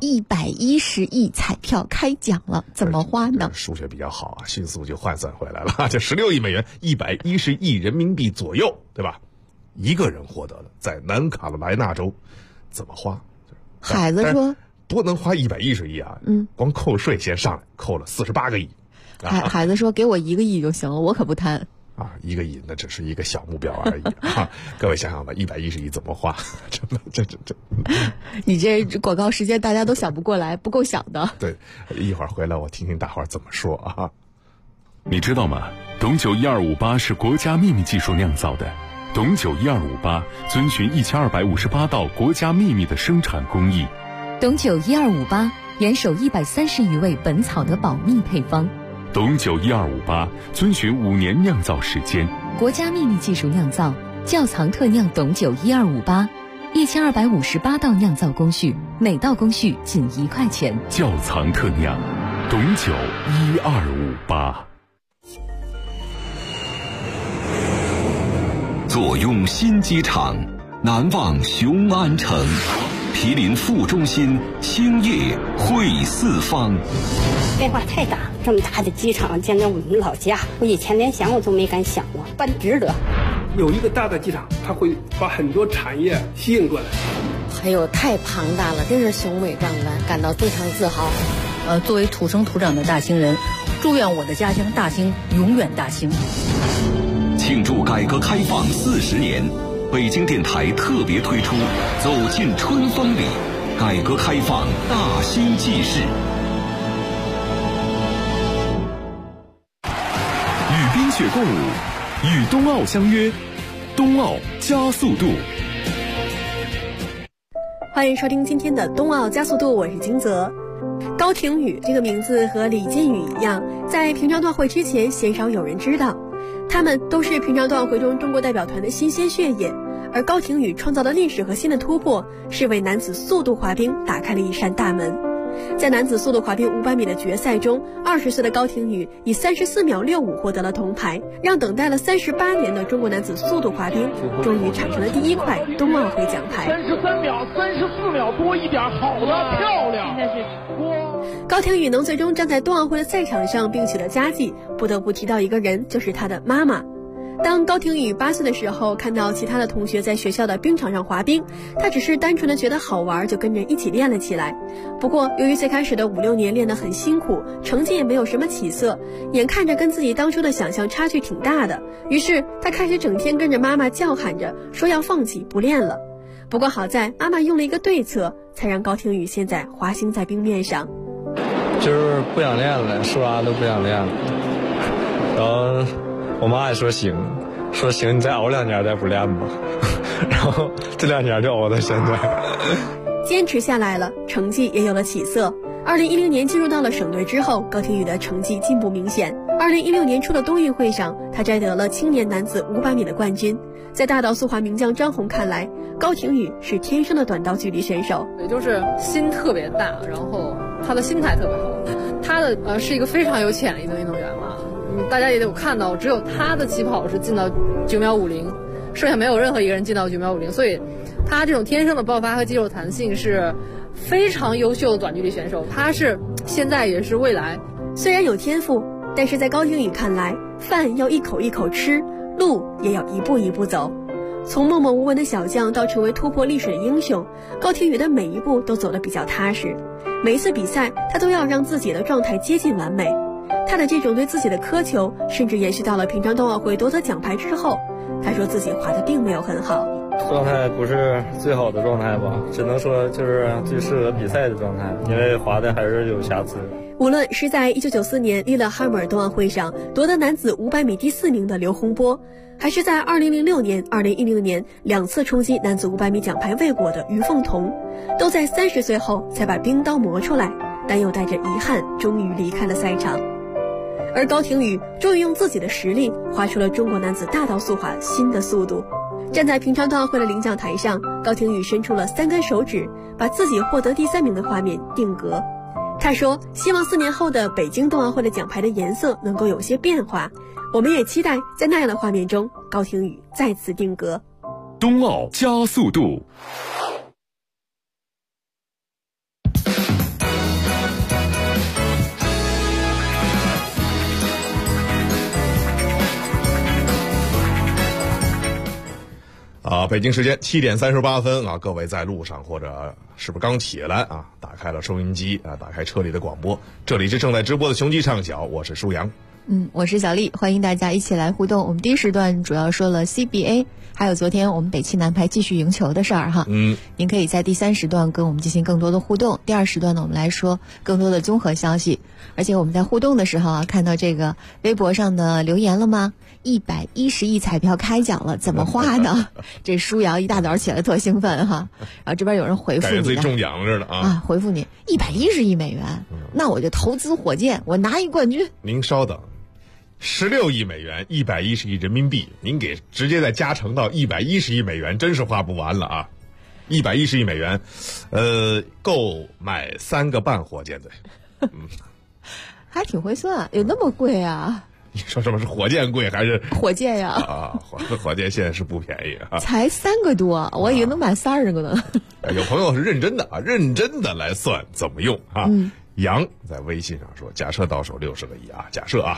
110亿彩票开奖了，怎么花呢？ 数学比较好啊，迅速就换算回来了。这16亿美元，110亿人民币左右，对吧？一个人获得了，在南卡罗来纳州，怎么花？ 海子说多能花110亿啊！光扣税先上来扣了48个亿。 海子说给我1个亿就行了，我可不贪。 1个亿那只是一个小目标而已啊！各位想想吧，110亿怎么花？这， 你这广告时间大家都想不过来，不够想的。 对，一会儿回来我听听大伙儿怎么说啊！ 你知道吗？董酒1258是国家秘密技术酿造的，董酒1258遵循1258道国家秘密的生产工艺。 董酒1258严守130余味本草的保密配方。 董酒1258遵循5年酿造时间， 国家秘密技术酿造， 窖藏特酿董酒1258，1258道酿造工序，每道工序仅1块钱。 窖藏特酿董酒1258。 坐拥新机场，难忘雄安城。毗邻副中心，兴业汇四方。 变化太大，这么大的机场，简直我们老家，我以前连想我都没敢想过，办值得。 有一个大的机场，它会把很多产业吸引过来。 还有太庞大了，真是雄伟壮观，感到非常自豪。 作为土生土长的大兴人，祝愿我的家乡大兴永远大兴。 庆祝改革开放40年，北京电台特别推出《走进春风里》，改革开放大兴纪事。 与冰雪共舞，与冬奥相约，冬奥加速度。 欢迎收听今天的冬奥加速度，我是金泽。高亭宇这个名字和李金羽一样，在平昌冬奥会之前鲜少有人知道，他们都是平昌冬奥会中中国代表团的新鲜血液。而高亭宇创造的历史和新的突破，是为男子速度滑冰打开了一扇大门。在男子速度滑冰500米的决赛中，20岁的高亭宇以34秒65获得了铜牌，让等待了38年的中国男子速度滑冰终于产生了第1块冬奥会奖牌。 33秒34秒多一点，好的，漂亮！现在是高亭宇能最终站在冬奥会的赛场上并取得佳绩，不得不提到一个人，就是他的妈妈。当高亭宇8岁的时候，看到其他的同学在学校的冰场上滑冰，他只是单纯的觉得好玩，就跟着一起练了起来。不过由于最开始的5、6年练得很辛苦，成绩也没有什么起色，眼看着跟自己当初的想象差距挺大的，于是他开始整天跟着妈妈叫喊着说要放弃不练了。不过好在妈妈用了一个对策，才让高亭宇现在滑行在冰面上。 就是不想练了，说啥都不想练了，然后我妈也说行，你再熬2年再不练吧，然后这2年就熬到现在。 坚持下来了，成绩也有了起色。2010年进入到了省队之后，高亭宇的成绩进步明显。2016年初的冬运会上，他摘得了青年男子500米的冠军。在大道速滑名将张红看来，高亭宇是天生的短道距离选手， 也就是心特别大，然后他的心态特别好。他的是一个非常有潜力的运动员嘛。大家也有看到，只有他的起跑是进到9秒50，剩下没有任何一个人进到9秒50，所以他这种天生的爆发和肌肉弹性是非常优秀的短距离选手，他是现在也是未来。 虽然有天赋，但是在高亭宇看来，饭要一口一口吃，路也要一步一步走。从默默无闻的小将到成为突破历史的英雄，高亭宇的每一步都走得比较踏实。每一次比赛，他都要让自己的状态接近完美。他的这种对自己的苛求，甚至延续到了平昌冬奥会夺得奖牌之后。他说自己滑得并没有很好， 状态不是最好的状态吧，只能说就是最适合比赛的状态，因为滑的还是有瑕疵。 无论是在1994年利勒哈姆尔冬奥会上夺得男子500米第4名的刘洪波，还是在2006年、2010年2次冲击男子500米奖牌未果的于凤彤，都在30岁后才把冰刀磨出来，但又带着遗憾终于离开了赛场。而高亭宇终于用自己的实力划出了中国男子大道速滑新的速度。站在平昌冬奥会的领奖台上，高亭宇伸出了3根手指，把自己获得第3名的画面定格。他说希望4年后的北京冬奥会的奖牌的颜色能够有些变化，我们也期待在那样的画面中高亭宇再次定格。 冬奥加速度。 北京时间7点38分啊，各位在路上或者是不是刚起来啊，打开了收音机啊，打开车里的广播，这里是正在直播的雄鸡畅晓，我是舒阳。 我是小丽，欢迎大家一起来互动。我们第一时段主要说了 CBA， 还有昨天我们北汽男排继续赢球的事儿哈。您可以在第3时段跟我们进行更多的互动。第2时段呢，我们来说更多的综合消息。而且我们在互动的时候啊，看到这个微博上的留言了吗？110亿彩票开奖了，怎么花呢？这舒瑶一大早起来特兴奋哈。然后这边有人回复你， 感觉自己中奖着呢啊！ 回复你110亿美元，那我就投资火箭，我拿一冠军。 您稍等。 16亿美元，110亿人民币，您给直接再加成到110亿美元，真是花不完了啊！110亿美元，够买3个半火箭队。 还挺会算，有那么贵啊？ 你说什么是火箭贵还是火箭呀？ 火箭现在是不便宜啊， 才3个多，我以为能买30个呢。 有朋友是认真的来算怎么用啊？杨在微信上说，假设到手60个亿啊，假设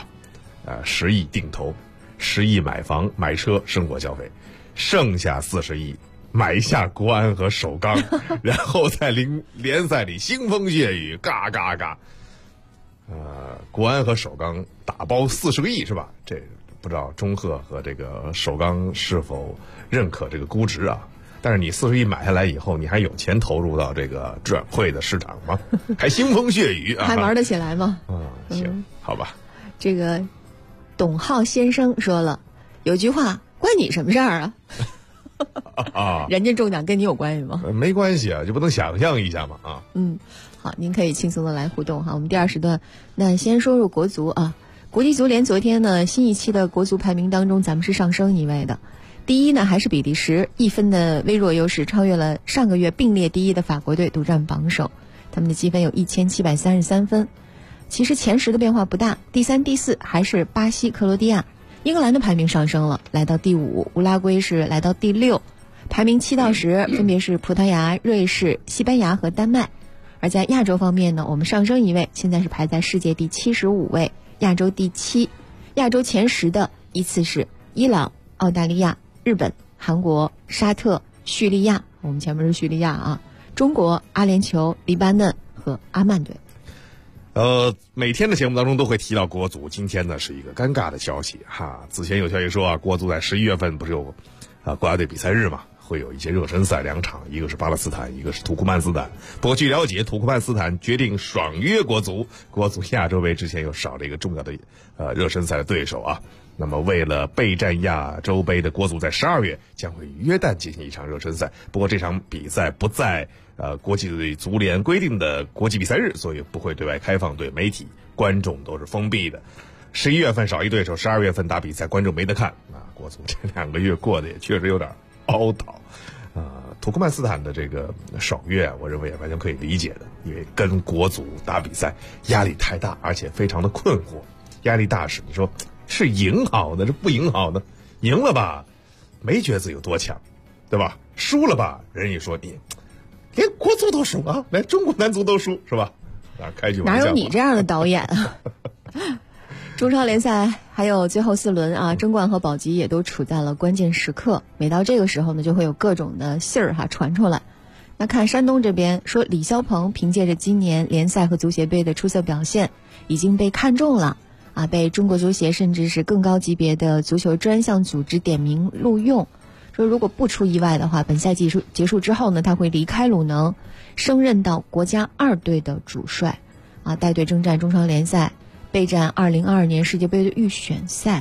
10亿定投，10亿买房买车生活消费，剩下40亿买下国安和首钢，然后在联赛里腥风血雨，嘎嘎嘎。国安和首钢打包40个亿是吧？这不知道中赫和这个首钢是否认可这个估值啊？但是你40亿买下来以后，你还有钱投入到这个转会的市场吗？还腥风血雨啊？ 还玩得起来吗？ 行，好吧。 这个董浩先生说了，有句话，关你什么事儿啊？人家中奖跟你有关系吗？ 没关系啊，就不能想象一下吗？ 好，您可以轻松的来互动哈。我们第2时段，那先说入国足啊。国际足联昨天呢，新一期的国足排名当中，咱们是上升1位的。第一呢还是比利时，1分的微弱优势超越了上个月并列第1的法国队，独占榜首。他们的积分有1733分。其实前10的变化不大，第3、第4还是巴西、克罗地亚。英格兰的排名上升了，来到第5，乌拉圭是来到第6。排名7到10分别是葡萄牙、瑞士、西班牙和丹麦。而在亚洲方面呢，我们上升1位，现在是排在世界第75位，亚洲第7。亚洲前10的依次是伊朗、澳大利亚、日本、韩国、沙特、叙利亚，我们前面是叙利亚啊，中国、阿联酋、黎巴嫩和阿曼队。 每天的节目当中都会提到国足，今天呢是一个尴尬的消息哈。此前有消息说国足在11月份不是有国家队比赛日嘛？会有一些热身赛2场，一个是巴勒斯坦，一个是土库曼斯坦。不过据了解，土库曼斯坦决定爽约国足，国足亚洲杯之前又少了一个重要的热身赛的对手啊。那么为了备战亚洲杯的国足在12月将会与约旦进行一场热身赛，不过这场比赛不在国际足联规定的国际比赛日，所以不会对外开放，对媒体观众都是封闭的。11月份少一对手，12月份打比赛，观众没得看啊。国足这2个月过得也确实有点凹倒。土库曼斯坦的这个爽约我认为也完全可以理解的，因为跟国足打比赛压力太大，而且非常的困惑。压力大时你说是赢好的，是不赢好的？赢了吧，没觉得自己有多强，对吧？输了吧，人家说你连国足都输啊，连中国男足都输，是吧？开句玩笑， 哪有你这样的导演啊？中超联赛还有最后4轮啊，争冠和保级也都处在了关键时刻。每到这个时候呢，就会有各种的信儿传出来。那看山东这边说，李霄鹏凭借着今年联赛和足协杯的出色表现，已经被看中了啊，被中国足协甚至是更高级别的足球专项组织点名录用。说如果不出意外的话，本赛季结束之后呢，他会离开鲁能，升任到国家2队的主帅啊，带队征战中超联赛，备战2022年世界杯的预选赛。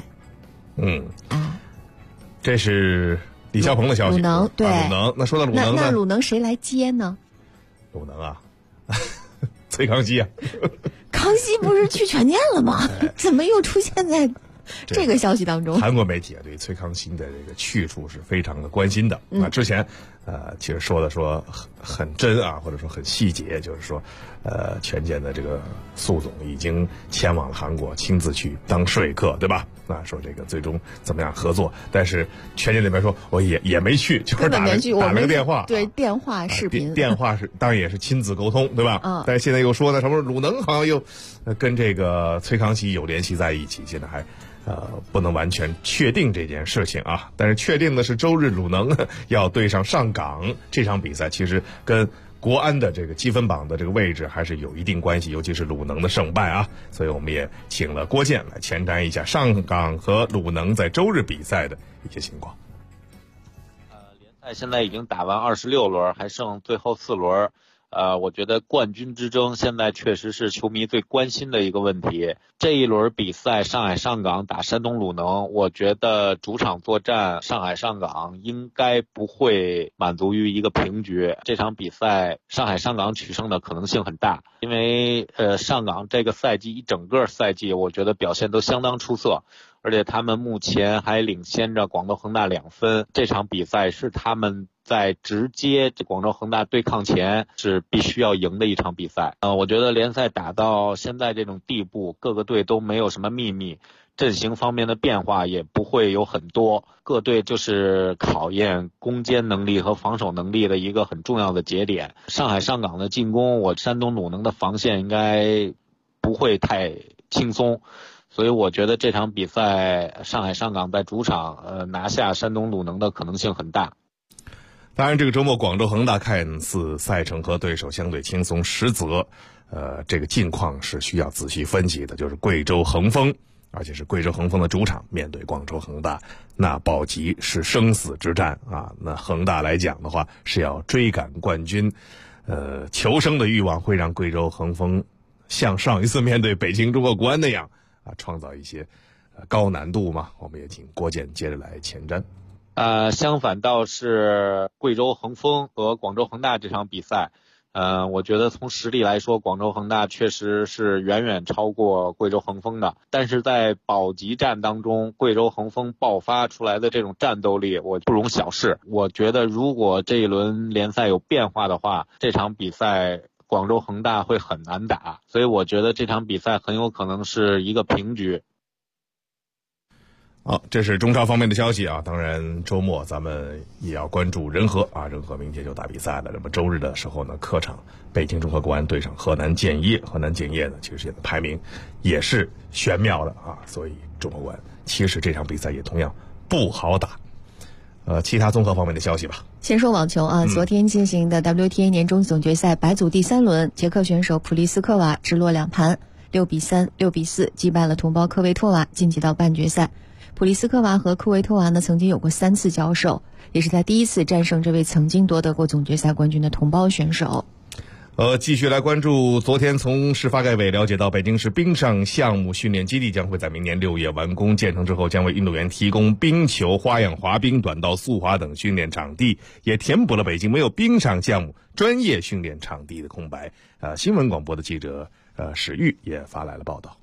这是李霄鹏的消息。 鲁能对， 鲁能。那说到鲁能呢？ 那鲁能谁来接呢？ 鲁能啊，崔康熙啊。 康熙不是去权健了吗？怎么又出现在这个消息当中？ 韩国媒体对崔康熙的这个去处是非常的关心的。那之前其实说很真啊，或者说很细节，就是说权健的这个宿总已经前往了韩国，亲自去当说客，对吧？说这个最终怎么样合作，但是权健那边说我也没去，就是打了个电话， 对，电话视频， 电话是当然也是亲自沟通，对吧？但是现在又说呢，什么鲁能好像又跟这个崔康熙有联系在一起，现在还不能完全确定这件事情啊。但是确定的是，周日鲁能要对上上港这场比赛，其实跟国安的这个积分榜的这个位置还是有一定关系，尤其是鲁能的胜败啊。所以我们也请了郭健来前瞻一下上港和鲁能在周日比赛的一些情况。 联赛现在已经打完26轮，还剩最后4轮。 我觉得冠军之争现在确实是球迷最关心的一个问题。这一轮比赛，上海上港打山东鲁能，我觉得主场作战，上海上港应该不会满足于一个平局。这场比赛，上海上港取胜的可能性很大，因为上港这个赛季一整个赛季，我觉得表现都相当出色。而且他们目前还领先着广州恒大2分，这场比赛是他们在直接广州恒大对抗前是必须要赢的一场比赛。我觉得联赛打到现在这种地步，各个队都没有什么秘密，阵型方面的变化也不会有很多，各队就是考验攻坚能力和防守能力的一个很重要的节点。上海上港的进攻，山东鲁能的防线应该不会太轻松。所以我觉得这场比赛上海上港在主场拿下山东鲁能的可能性很大。 当然这个周末广州恒大看似赛程和对手相对轻松，实则这个境况是需要仔细分析的，就是贵州恒丰，而且是贵州恒丰的主场面对广州恒大，那保级是生死之战啊。那恒大来讲的话是要追赶冠军，求生的欲望会让贵州恒丰像上一次面对北京中赫国安那样创造一些高难度嘛。我们也请郭健接着来前瞻。 相反倒是贵州恒丰和广州恒大这场比赛，我觉得从实力来说，广州恒大确实是远远超过贵州恒丰的。但是在保级战当中，贵州恒丰爆发出来的这种战斗力，我不容小视。我觉得如果这一轮联赛有变化的话，这场比赛广州恒大会很难打，所以我觉得这场比赛很有可能是一个平局。 好，这是中超方面的消息啊。当然周末咱们也要关注人和啊，人和明天就打比赛了。那么周日的时候呢，客场北京中赫国安对上河南建业。河南建业呢，其实现在排名也是玄妙的啊，所以中赫国安其实这场比赛也同样不好打。其他综合方面的消息吧。 先说网球啊，昨天进行的 WTA 年终总决赛白组第3轮，捷克选手普利斯科娃直落2盘，6比3、6比4击败了同胞科维托娃，晋级到半决赛。普利斯科娃和科维托娃呢曾经有过3次交手，也是他第一次战胜这位曾经夺得过总决赛冠军的同胞选手。 继续来关注，昨天从市发改委了解到，北京市冰上项目训练基地将会在明年6月完工建成之后，将为运动员提供冰球、花样滑冰、短道速滑等训练场地，也填补了北京没有冰上项目专业训练场地的空白。新闻广播的记者史玉也发来了报道。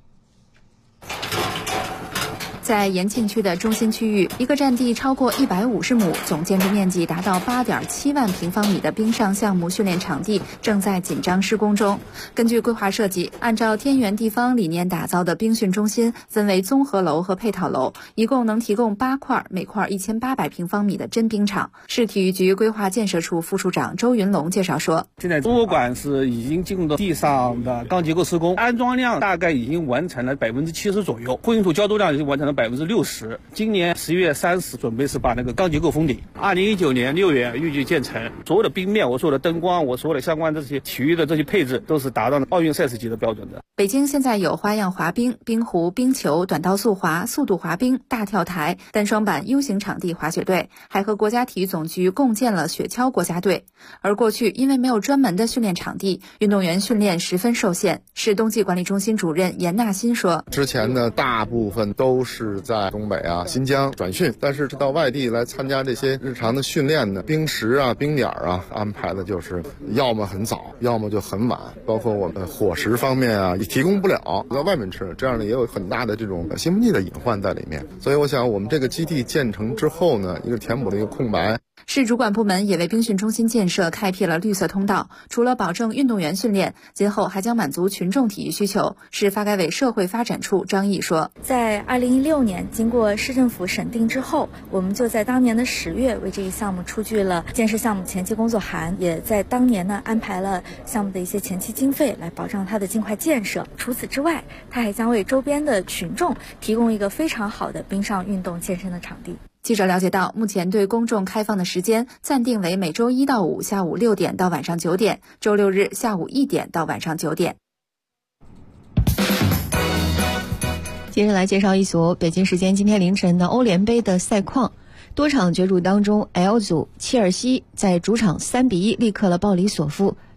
在延庆区的中心区域，一个占地超过150亩、总建筑面积达到8.7万平方米的冰上项目训练场地正在紧张施工中。根据规划设计，按照天圆地方理念打造的冰训中心分为综合楼和配套楼，一共能提供8块，每块1800平方米的真冰场。市体育局规划建设处副处长周云龙介绍说， 现在主管是已经进入到地上的钢结构施工，安装量大概已经完成了70%左右，混凝土浇筑量已经完成了60%。今年11月30准备是把那个钢结构封顶，2019年6月预计建成。所有的冰面，我所有的灯光，我所有的相关这些体育的这些配置，都是达到了奥运赛事级的标准的。 北京现在有花样滑冰、冰壶、冰球、短道速滑、速度滑冰、大跳台、单双板 U 型场地滑雪队，还和国家体育总局共建了雪橇国家队。而过去因为没有专门的训练场地，运动员训练十分受限。市冬季管理中心主任严纳新说， 之前呢大部分都是在东北啊、新疆转训，但是到外地来参加这些日常的训练呢，冰时啊、冰点啊安排的就是要么很早，要么就很晚，包括我们伙食方面啊也提供不了，在外面吃，这样呢也有很大的这种兴奋剂的隐患在里面。所以我想我们这个基地建成之后呢，一个填补了一个空白。 市主管部门也为冰训中心建设开辟了绿色通道，除了保证运动员训练，今后还将满足群众体育需求。市发改委社会发展处张毅说， 在2016年经过市政府审定之后，我们就在当年的10月为这一项目出具了建设项目前期工作函，也在当年呢安排了项目的一些前期经费来保障它的尽快建设。除此之外，它还将为周边的群众提供一个非常好的冰上运动健身的场地。 记者了解到，目前对公众开放的时间暂定为每周1到5下午6点到晚上9点，周6日下午1点到晚上9点。 接着来介绍一组北京时间今天凌晨的欧联杯的赛况。多场角逐当中 ，L 组切尔西在主场3比1力克了鲍里索夫，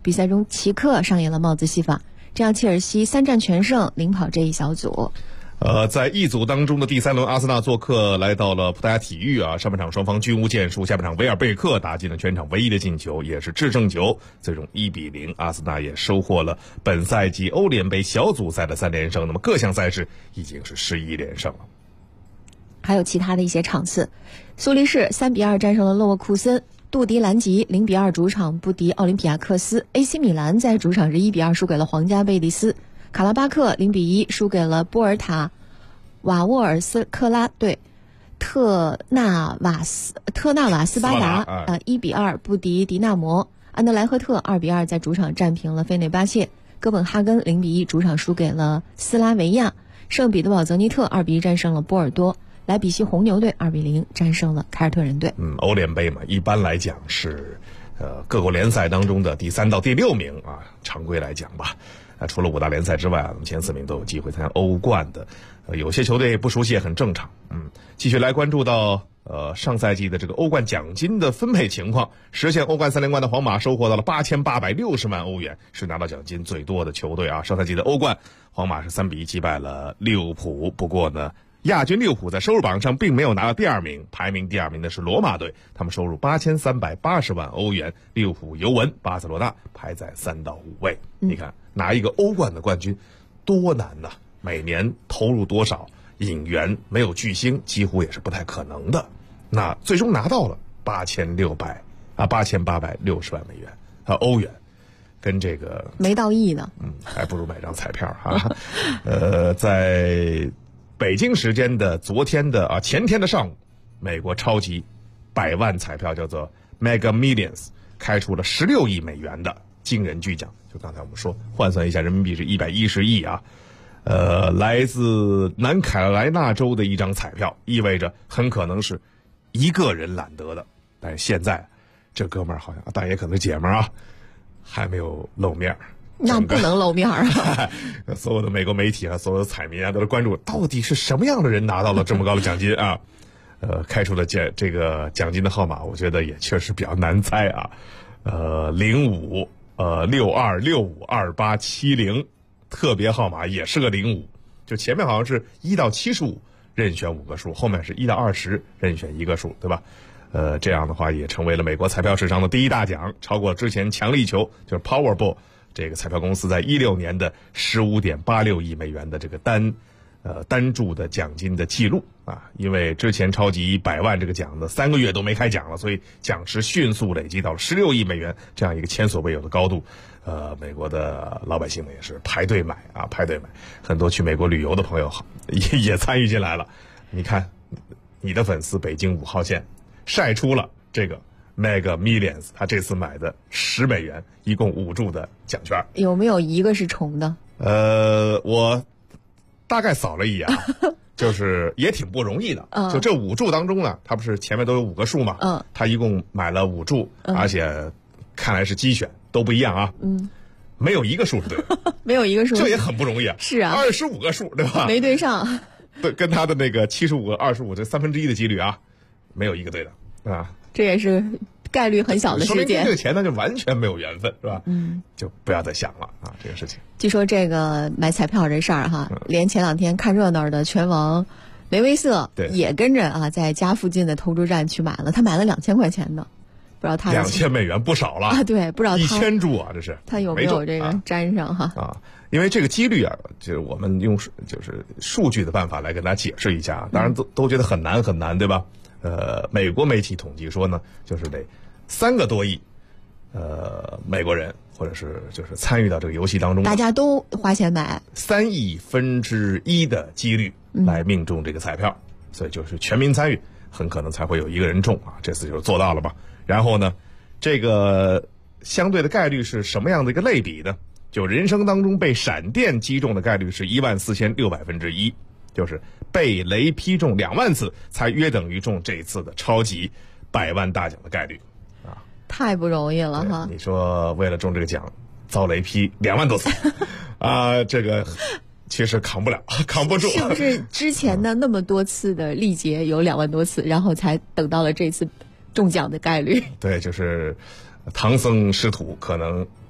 比赛中齐克上演了帽子戏法，这样切尔西3战全胜，领跑这一小组。 在一组当中的第3轮，阿森纳做客来到了葡萄牙体育啊。上半场双方均无建树，下半场维尔贝克打进了全场唯一的进球，也是制胜球，最终1-0。阿森纳也收获了本赛季欧联杯小组赛的3连胜，那么各项赛事已经是11连胜了。 还有其他的一些场次，苏黎世3-2战胜了勒沃库森，杜迪兰吉0-2主场不敌奥林匹亚克斯， AC 米兰在主场是1-2输给了皇家贝蒂斯，卡拉巴克0-1输给了波尔塔瓦沃尔斯克拉队，特纳瓦斯巴达1-2不敌迪纳摩，安德莱赫特2-2在主场战平了费内巴切，哥本哈根0-1主场输给了斯拉维亚，圣彼得堡泽尼特2-1战胜了波尔多，莱比锡红牛队2-0战胜了凯尔特人队。 欧联杯嘛，一般来讲是各国联赛当中的第3到第6名啊，常规来讲吧。除了5大联赛之外，我们前4名都有机会参加欧冠的。有些球队不熟悉也很正常。继续来关注到上赛季的这个欧冠奖金的分配情况。实现欧冠3连冠的皇马收获到了8860万欧元，是拿到奖金最多的球队啊。上赛季的欧冠，皇马是3-1击败了利物浦。不过呢，亚军利物浦在收入榜上并没有拿到第2名，排名第2名的是罗马队，他们收入8380万欧元，利物浦尤文、巴塞罗那排在3到5位。你看拿一个欧冠的冠军多难呐！每年投入多少引援，没有巨星几乎也是不太可能的。那最终拿到了8860万美元欧元，跟这个没到亿呢， 还不如买张彩票啊。在北京时间的前天的上午，美国超级100万彩票叫做 Mega Millions 开出了16亿美元的惊人巨奖，就刚才我们说换算一下人民币是110亿啊。来自南卡罗来纳州的一张彩票，意味着很可能是一个人揽得的。但是现在这哥们儿好像，但也可能是姐们儿啊，还没有露面。 那不能露面啊！ 所有的美国媒体啊，所有的彩民啊，都是关注到底是什么样的人拿到了这么高的奖金啊。开出的这个奖金的号码，我觉得也确实比较难猜啊。05、62、65、28、70，特别号码也是个05，就前面好像是1到75任选5个数，后面是1到20任选1个数，对吧？这样的话也成为了美国彩票史上的第一大奖，超过之前强力球就是 Powerball 这个彩票公司在16年的15.86亿美元的这个单注的奖金的记录啊。因为之前超级100万这个奖的3个月都没开奖了，所以奖池迅速累积到了16亿美元这样一个前所未有的高度。美国的老百姓们也是排队买，很多去美国旅游的朋友也参与进来了。你看，你的粉丝北京5号线晒出了这个 Mega Millions， 他这次买的10美元，一共5注的奖券， 有没有一个是重的？ 我大概扫了一眼，就是也挺不容易的。就这5注当中呢，他不是前面都有5个数嘛？他一共买了5注，而且看来是机选，都不一样啊。没有一个数是对的， 没有一个数， 这也很不容易啊。 是啊 ，25个数，对吧？ 没对上， 对，跟他的那个75个25这1/3的几率啊，没有一个对的啊。 这也是概率很小的事件。说明这个钱呢就完全没有缘分，是吧？就不要再想了啊，这个事情。 据说这个买彩票这事儿哈，连前2天看热闹的拳王梅威瑟也跟着啊，在家附近的投注站去买了，他买了2000块钱的。不知道他 2000美元不少了啊！ 对，不知道他 1000注啊，这是他有没有这个沾上哈啊？因为这个几率啊，就是我们用就是数据的办法来跟大家解释一下，当然都觉得很难很难，对吧？美国媒体统计说呢，就是得3个多亿美国人或者是就是参与到这个游戏当中， 大家都花钱买 3亿分之1的几率来命中这个彩票，所以就是全民参与，很可能才会有一个人中啊！这次就是做到了吧？然后呢，这个相对的概率是什么样的一个类比呢？就人生当中被闪电击中的概率是14600分之1，就是被雷劈中2万次才约等于中这一次的超级100万大奖的概率啊！ 太不容易了哈！ 你说为了中这个奖遭雷劈2万多次啊，这个其实扛不了，扛不住。 是不是之前的那么多次的历劫有2万多次，然后才等到了这次中奖的概率？ 对，就是唐僧师徒可能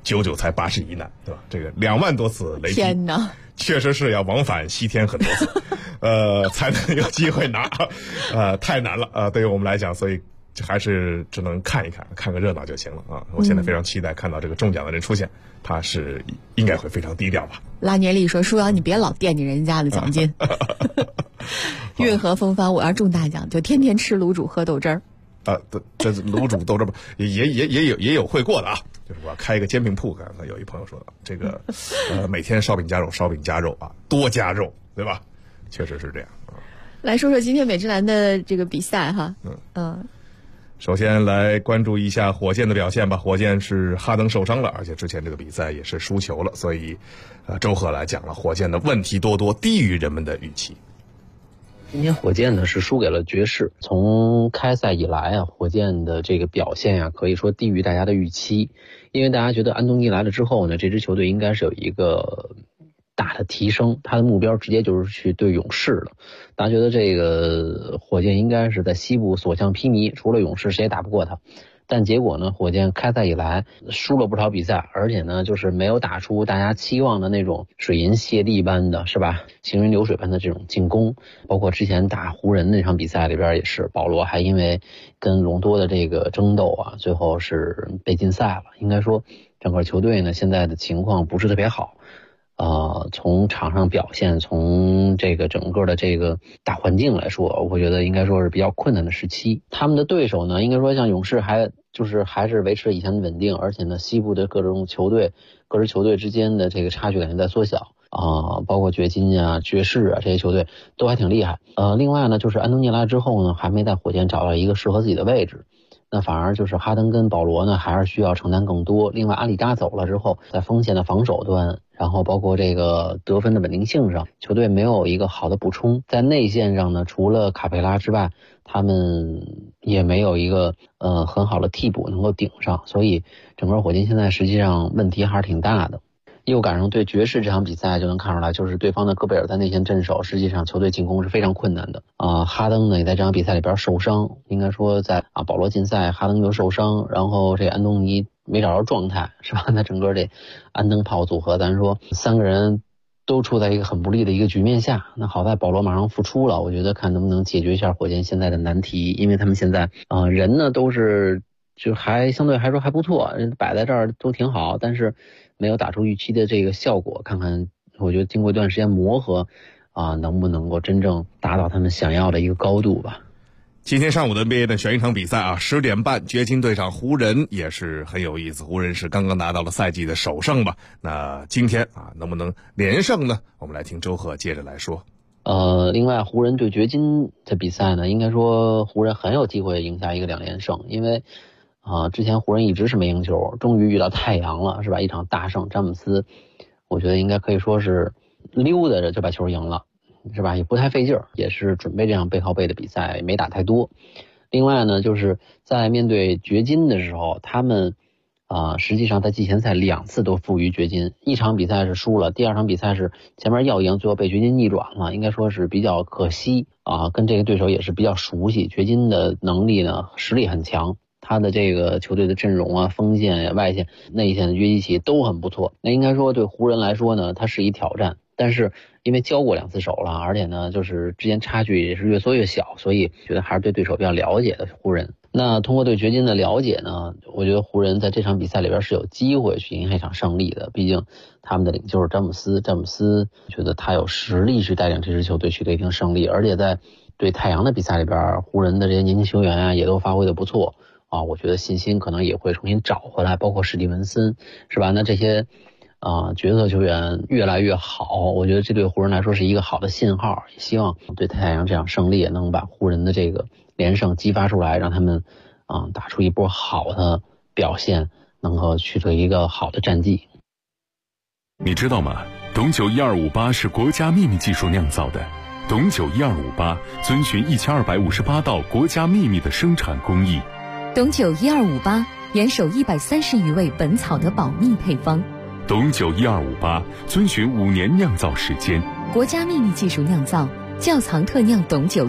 久久才81难，对吧？这个2万多次雷劈， 天哪， 确实是要往返西天很多次，才能有机会拿，太难了对于我们来讲，所以还是只能看一看，看个热闹就行了啊！我现在非常期待看到这个中奖的人出现，他是应该会非常低调吧。 拉年丽说：“舒阳，你别老惦记人家的奖金。”运河风帆，我要中大奖就天天吃卤煮喝豆汁儿。 这卤煮豆汁儿也有会过的啊。就是我要开一个煎饼铺，刚才有一朋友说的，这个每天烧饼夹肉，烧饼夹肉啊，多加肉，对吧？确实是这样啊。 来说说今天美职篮的这个比赛哈， 首先来关注一下火箭的表现吧。火箭是哈登受伤了，而且之前这个比赛也是输球了，所以周贺来讲了，火箭的问题多多，低于人们的预期。 今天火箭呢是输给了爵士，从开赛以来啊，火箭的这个表现呀，可以说低于大家的预期，因为大家觉得安东尼来了之后呢，这支球队应该是有一个大的提升，他的目标直接就是去对勇士了。大家觉得这个火箭应该是在西部所向披靡，除了勇士谁也打不过他。但结果呢，火箭开赛以来输了不少比赛，而且呢就是没有打出大家期望的那种水银泻地般的，是吧，行云流水般的这种进攻。包括之前打湖人那场比赛里边也是，保罗还因为跟隆多的这个争斗啊，最后是被禁赛了。应该说整个球队呢现在的情况不是特别好，从场上表现，从这个整个的这个大环境来说，我觉得应该说是比较困难的时期。他们的对手呢，应该说像勇士还是维持以前的稳定，而且呢西部的各支球队之间的这个差距感觉在缩小包括掘金啊、爵士啊这些球队都还挺厉害。另外呢就是安东尼来之后呢，还没在火箭找到一个适合自己的位置。那反而就是哈登跟保罗呢，还是需要承担更多。另外阿里扎走了之后，在锋线的防守端，然后包括这个得分的稳定性上，球队没有一个好的补充。在内线上呢，除了卡佩拉之外，他们也没有一个很好的替补能够顶上，所以整个火箭现在实际上问题还是挺大的。又赶上对爵士这场比赛就能看出来，就是对方的戈贝尔在内线镇守，实际上球队进攻是非常困难的哈登呢也在这场比赛里边受伤，应该说在保罗禁赛，哈登又受伤，然后这安东尼没找着状态，是吧？那整个这安登炮组合，咱说3个人都处在一个很不利的一个局面下。那好在保罗马上复出了，我觉得看能不能解决一下火箭现在的难题，因为他们现在人呢都是就还相对来说还不错，人摆在这儿都挺好，但是没有打出预期的这个效果。看看我觉得经过一段时间磨合能不能够真正达到他们想要的一个高度吧。 今天上午的 NBA 的选一场比赛10点半，掘金对上湖人也是很有意思。湖人是刚刚拿到了赛季的首胜吧？那今天能不能连胜呢？我们来听周贺接着来说。 另外湖人对掘金的比赛呢，应该说湖人很有机会赢下一个2连胜，因为之前湖人一直是没赢球，终于遇到太阳了，是吧？一场大胜，詹姆斯我觉得应该可以说是溜达着就把球赢了，是吧？也不太费劲儿，也是准备这样背靠背的比赛，没打太多。另外呢，就是在面对掘金的时候，他们实际上在季前赛2次都负于掘金，一场比赛是输了，第2场比赛是前面要赢，最后被掘金逆转了，应该说是比较可惜跟这个对手也是比较熟悉。掘金的能力呢，实力很强，他的这个球队的阵容锋线、外线、内线的约基奇都很不错。那应该说对湖人来说呢，它是一挑战，但是因为交过2次手了，而且呢就是之间差距也是越缩越小，所以觉得还是对对手比较了解的湖人。那通过对掘金的了解呢，我觉得湖人在这场比赛里边是有机会去赢下一场胜利的，毕竟他们的领袖是詹姆斯觉得他有实力去带领这支球队取得一定胜利，而且在对太阳的比赛里边，湖人的这些年轻球员也都发挥的不错我觉得信心可能也会重新找回来，包括史蒂文森，是吧？那这些角色球员越来越好，我觉得这对湖人来说是一个好的信号，也希望对太阳这场胜利也能把湖人的这个连胜激发出来，让他们打出一波好的表现，能够取得一个好的战绩。 你知道吗？董酒1258是国家秘密技术酿造的，董酒1258遵循1258道国家秘密的生产工艺。 董酒1258严守130余味本草的保密配方。 董酒1258遵循5年酿造时间， 国家秘密技术酿造，窖藏特酿董酒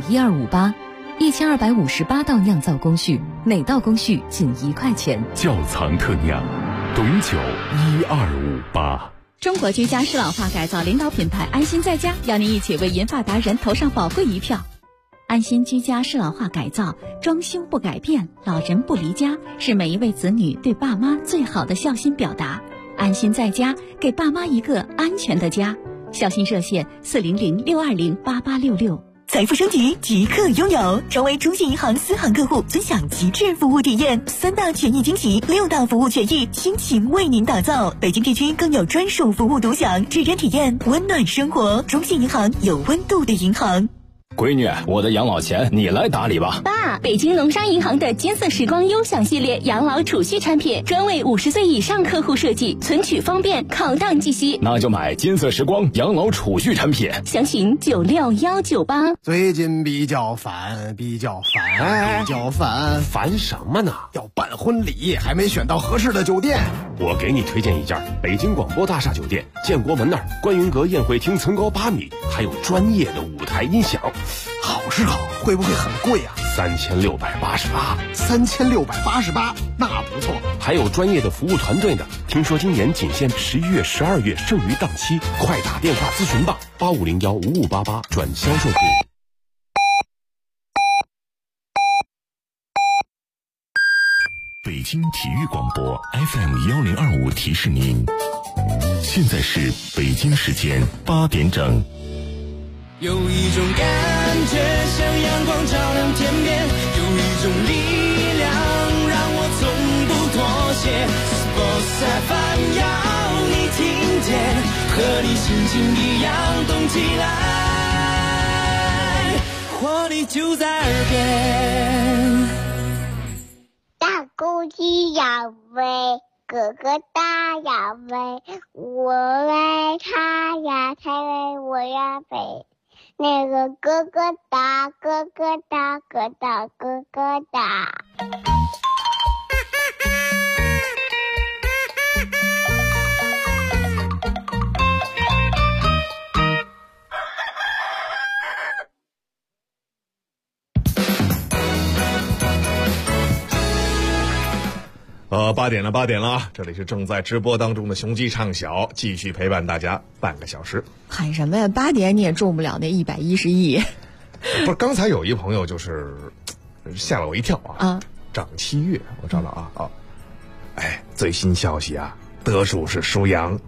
1258，1258道酿造工序，每道工序仅1块钱。 窖藏特酿， 董九1258。 中国居家适老化改造领导品牌安心在家，邀您一起为银发达人投上宝贵一票。安心居家适老化改造，装修不改变，老人不离家，是每一位子女对爸妈最好的孝心表达。安心在家，给爸妈一个安全的家。孝心热线400-620-8866。 财富升级即刻拥有，成为中信银行私行客户，尊享极致服务体验，3大权益惊喜，6大服务权益倾情为您打造。北京地区更有专属服务独享，指针体验温暖生活。中信银行，有温度的银行。 闺女，我的养老钱你来打理吧。 爸，北京农商银行的金色时光优享系列养老储蓄产品，专为50岁以上客户设计，存取方便，考档计息。 那就买金色时光养老储蓄产品， 详询96198。 最近比较烦， 烦什么呢？ 要办婚礼，还没选到合适的酒店。 我给你推荐一家北京广播大厦酒店，建国门那儿观云阁宴会厅层高8米，还有专业的舞台音响。 好是好，会不会很贵啊 ？3688。 3688，那不错。 还有专业的服务团队呢。听说今年仅限11月、12月剩余档期，快打电话咨询吧，85015588转销售部。 北京体育广播 FM1025提示您，现在是北京时间8点整。 有一种感觉像阳光照亮天边，有一种力量让我从不妥协。Sports FM 要你听见，和你心情一样动起来，活力就在耳边。 大公鸡要飞，哥哥大要飞，我为他呀，才为我呀飞。那个哥哥大，哥哥大，哥大，哥哥大。 8点了啊！这里是正在直播当中的雄鸡唱小，继续陪伴大家半个小时。 喊什么呀？8点你也中不了那110亿。 不是，刚才有一朋友就是吓了我一跳啊！涨7月，我找到啊！哎，最新消息啊，得数是属羊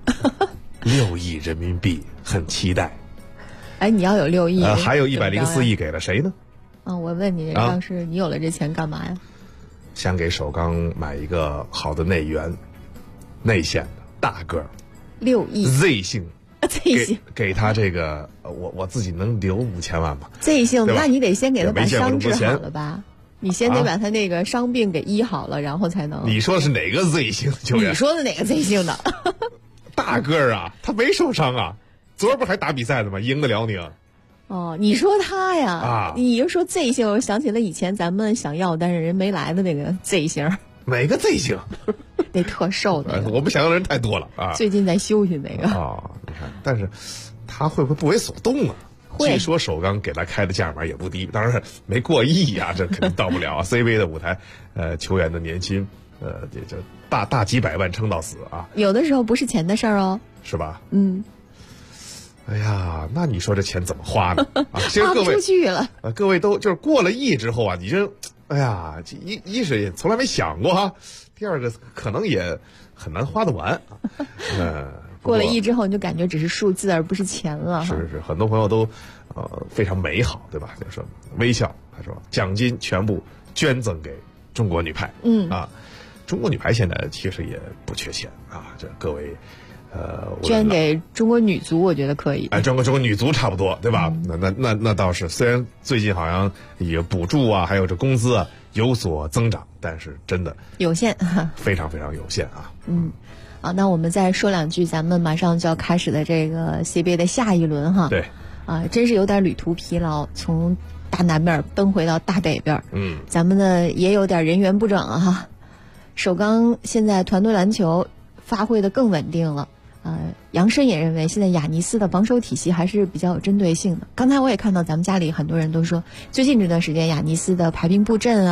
，6亿人民币，很期待。 哎，你要有6亿， 还有104亿给了谁呢？ 我问你，要是你有了这钱干嘛呀？ 想给首钢买一个好的内援，内线的大个 6亿 Z 姓，给他这个，我自己能留5000万吧 ？Z 姓，那你得先给他把伤治好了吧？你先得把他那个伤病给医好了，然后才能。 你说的是哪个 Z 姓球员？ 你说的哪个 Z 姓的？ 大个啊，他没受伤啊，昨儿不还打比赛的吗？赢得辽宁。 哦，你说他呀？你又说 Z 姓，我想起了以前咱们想要但是人没来的那个 Z 姓。 哪个 Z 姓？ 那特瘦的。 我们想要的人太多了啊！ 最近在休息那个。 你看，但是他会不会不为所动啊？ 会。 据说首钢给他开的价码也不低，当然没过亿啊，这肯定到不了啊。C 位的舞台，球员的年薪，也就大几百万撑到死啊。 有的时候不是钱的事儿哦。 是吧？ 嗯。 哎呀，那你说这钱怎么花呢？ 花不出去了。 各位都就是过了亿之后啊，你这，哎呀，一是也从来没想过哈，第二个可能也很难花得完。 过了亿之后，你就感觉只是数字而不是钱了。 是，很多朋友都非常美好，对吧？就说微笑，他说奖金全部捐赠给中国女排。中国女排现在其实也不缺钱啊，这各位。 捐给中国女足，我觉得可以。 中国女足差不多，对吧？那倒是，虽然最近好像也补助啊，还有这工资啊有所增长，但是真的有限， 非常非常有限啊。 好，那我们再说两句，咱们马上就要开始的这个 CBA 的下一轮哈。 对， 真是有点旅途疲劳，从大南边奔回到大北边。咱们呢也有点人员不整啊哈。首钢现在团队篮球发挥的更稳定了。杨申也认为现在亚尼斯的防守体系还是比较有针对性的。刚才我也看到咱们家里很多人都说，最近这段时间亚尼斯的排兵布阵啊，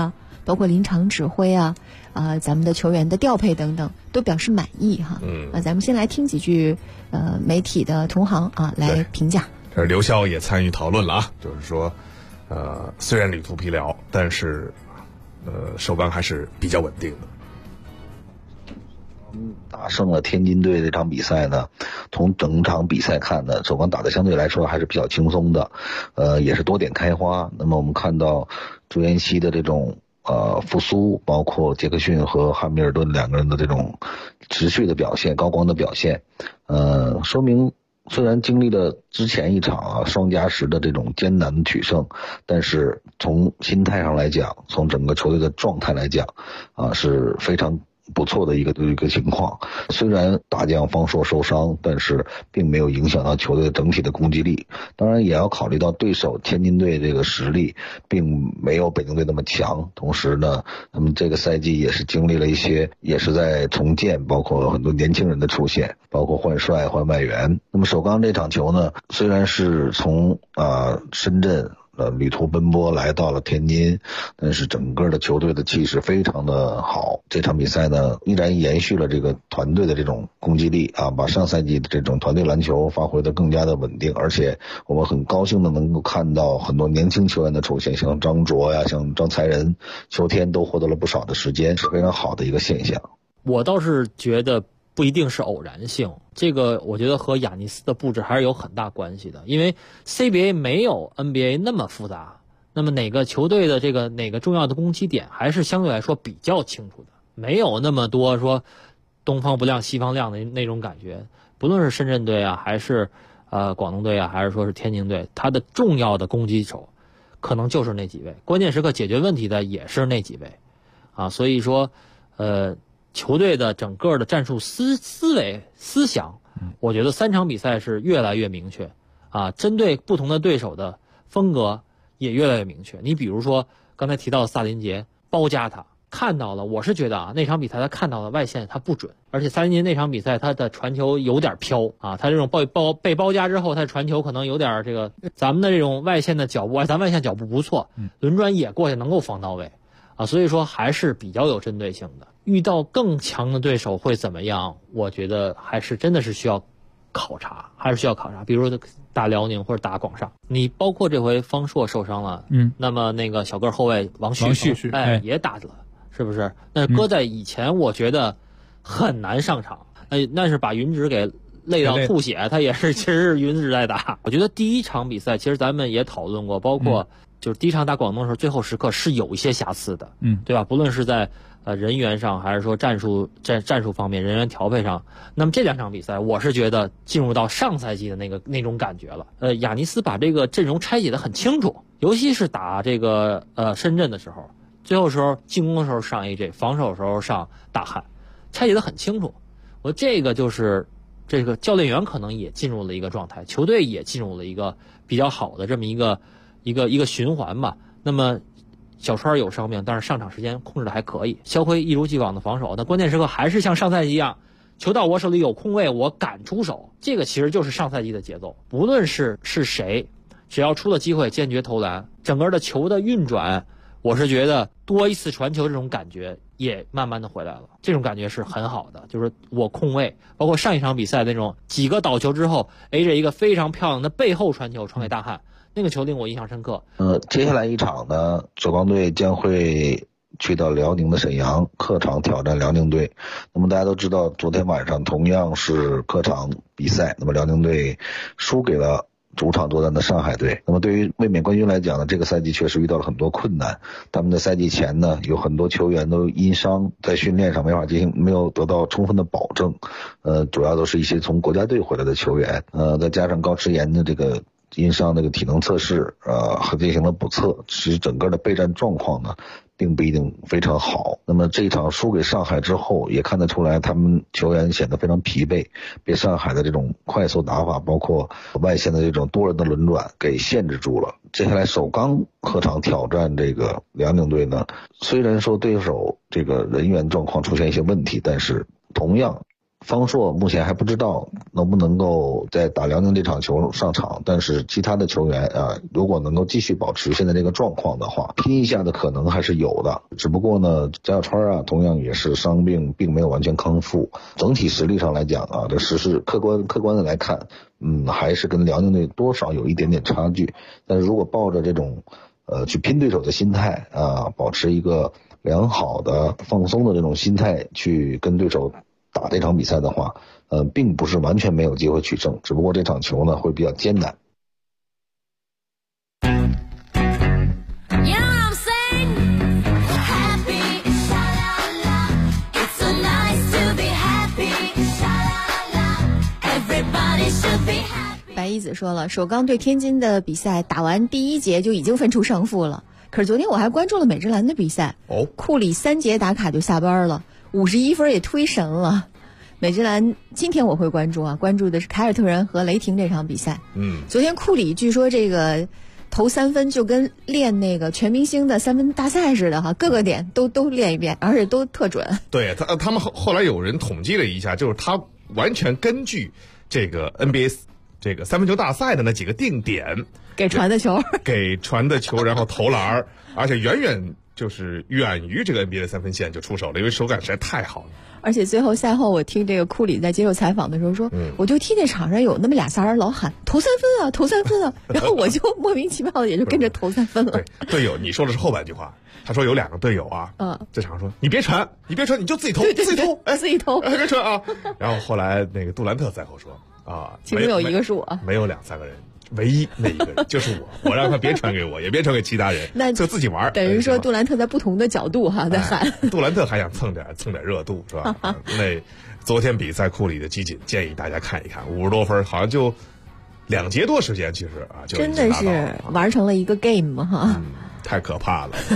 包括临场指挥啊，咱们的球员的调配等等，都表示满意哈。咱们先来听几句媒体的同行来评价。 这刘骁也参与讨论了啊，就是说，虽然旅途疲劳，但是首钢还是比较稳定的。 打胜了天津队这场比赛呢，从整场比赛看呢，首钢打得相对来说还是比较轻松的，也是多点开花。那么我们看到朱彦曦的这种复苏，包括杰克逊和汉密尔顿两个人的这种持续的表现，高光的表现，说明虽然经历了之前一场双加时的这种艰难的取胜，但是从心态上来讲，从整个球队的状态来讲，是非常不错的一个情况。虽然大将方硕受伤，但是并没有影响到球队整体的攻击力。当然也要考虑到对手天津队这个实力并没有北京队那么强，同时呢，他们这个赛季也是经历了一些，也是在重建，包括很多年轻人的出现，包括换帅换外援。那么首钢这场球呢，虽然是从深圳旅途奔波来到了天津，但是整个的球队的气势非常的好。这场比赛呢，依然延续了这个团队的这种攻击力把上赛季的这种团队篮球发挥的更加的稳定，而且我们很高兴的能够看到很多年轻球员的出现，像张卓呀，像张才仁、邱天都获得了不少的时间，是非常好的一个现象。 我倒是觉得不一定是偶然性，这个我觉得和亚尼斯的布置还是有很大关系的，因为 CBA 没有 NBA 那么复杂，那么哪个球队的这个哪个重要的攻击点还是相对来说比较清楚的，没有那么多说东方不亮西方亮的那种感觉。不论是深圳队还是广东队还是说是天津队，他的重要的攻击手可能就是那几位，关键时刻解决问题的也是那几位所以说球队的整个的战术思维思想，我觉得3场比赛是越来越明确针对不同的对手的风格也越来越明确。你比如说刚才提到的萨林杰包夹他，看到了，我是觉得那场比赛他看到了外线他不准，而且萨林杰那场比赛他的传球有点飘他这种被包夹之后，他的传球可能有点这个咱们的这种外线的脚步，咱外线脚步不错，轮转也过去能够防到位所以说还是比较有针对性的。遇到更强的对手会怎么样，我觉得还是真的是需要考察，比如说打辽宁或者打广厦，你包括这回方硕受伤了，那么那个小个后卫王旭也打了，是不是？那搁在以前我觉得很难上场，那是把云直给累到吐血，他也是其实是云直在打。我觉得第一场比赛其实咱们也讨论过，包括就是第一场打广东的时候，最后时刻是有一些瑕疵的，对吧？不论是在人员上，还是说战术方面，人员调配上，那么这2场比赛，我是觉得进入到上赛季的那种感觉了。亚尼斯把这个阵容拆解得很清楚，尤其是打这个深圳的时候，最后时候进攻的时候上 AJ， 防守的时候上大汉，拆解得很清楚。我这个就是这个教练员可能也进入了一个状态，球队也进入了一个比较好的这么一个循环吧。那么小川有伤病，但是上场时间控制的还可以。肖辉一如既往的防守，那关键时刻还是像上赛季一样，球到我手里有空位，我敢出手。这个其实就是上赛季的节奏。不论是谁，只要出了机会，坚决投篮，整个的球的运转，我是觉得多一次传球这种感觉也慢慢的回来了。这种感觉是很好的，就是我空位，包括上一场比赛那种几个倒球之后 AJ 一个非常漂亮的背后传球传给大汉。那个球令我印象深刻。 接下来一场呢，首钢队将会去到辽宁的沈阳，客场挑战辽宁队。那么大家都知道，昨天晚上同样是客场比赛，那么辽宁队输给了主场作战的上海队。那么对于卫冕冠军来讲呢，这个赛季确实遇到了很多困难。他们的赛季前呢，有很多球员都因伤在训练上没有得到充分的保证。主要都是一些从国家队回来的球员。再加上高驰岩的这个因伤那个体能测试还进行了补测，其实整个的备战状况呢并不一定非常好。那么这一场输给上海之后，也看得出来他们球员显得非常疲惫，被上海的这种快速打法，包括外线的这种多人的轮转给限制住了。接下来首钢客场挑战这个辽宁队呢，虽然说对手这个人员状况出现一些问题，但是同样方硕目前还不知道能不能够在打辽宁这场球上场，但是其他的球员如果能够继续保持现在这个状况的话，拼一下的可能还是有的。只不过呢，贾小川同样也是伤病并没有完全康复，整体实力上来讲这实是客观的来看，还是跟辽宁队多少有一点点差距。但是如果抱着这种去拼对手的心态保持一个良好的放松的这种心态去跟对手打这场比赛的话，并不是完全没有机会取胜，只不过这场球呢会比较艰难。 白一子说了，首钢对天津的比赛打完第1节就已经分出胜负了，可是昨天我还关注了美职篮的比赛，库里3节打卡就下班了，51分也忒神了。美职篮今天我会关注的是凯尔特人和雷霆这场比赛。昨天库里据说这个投3分就跟练那个全明星的3分大赛似的各个点都练一遍，而且都特准。 对，他们后来有人统计了一下，就是他完全根据这个 NBA 这个3分球大赛的那几个定点给传的球， 然后投篮，而且远于这个 NBA 的3分线就出手了，因为手感实在太好了。 而且最后赛后我听这个库里在接受采访的时候说，我就听见场上有那么2-3人老喊投3分啊，投3分啊，然后我就莫名其妙的也就跟着投3分了。 对，队友，你说的是后半句话。他说有2个队友这场说你别传，你就自己投， 自己投， 别传啊。然后后来那个杜兰特赛后说其中有一个是我， 没有2-3个人，唯一那一个人就是我让他别传给我，也别传给其他人， 那就自己玩。 等于说杜兰特在不同的角度在喊。 杜兰特还想蹭点热度是吧？那昨天比赛库里的集锦建议大家看一看，50多分，好像就2节多时间，其实就真的是玩成了一个 game 太可怕了。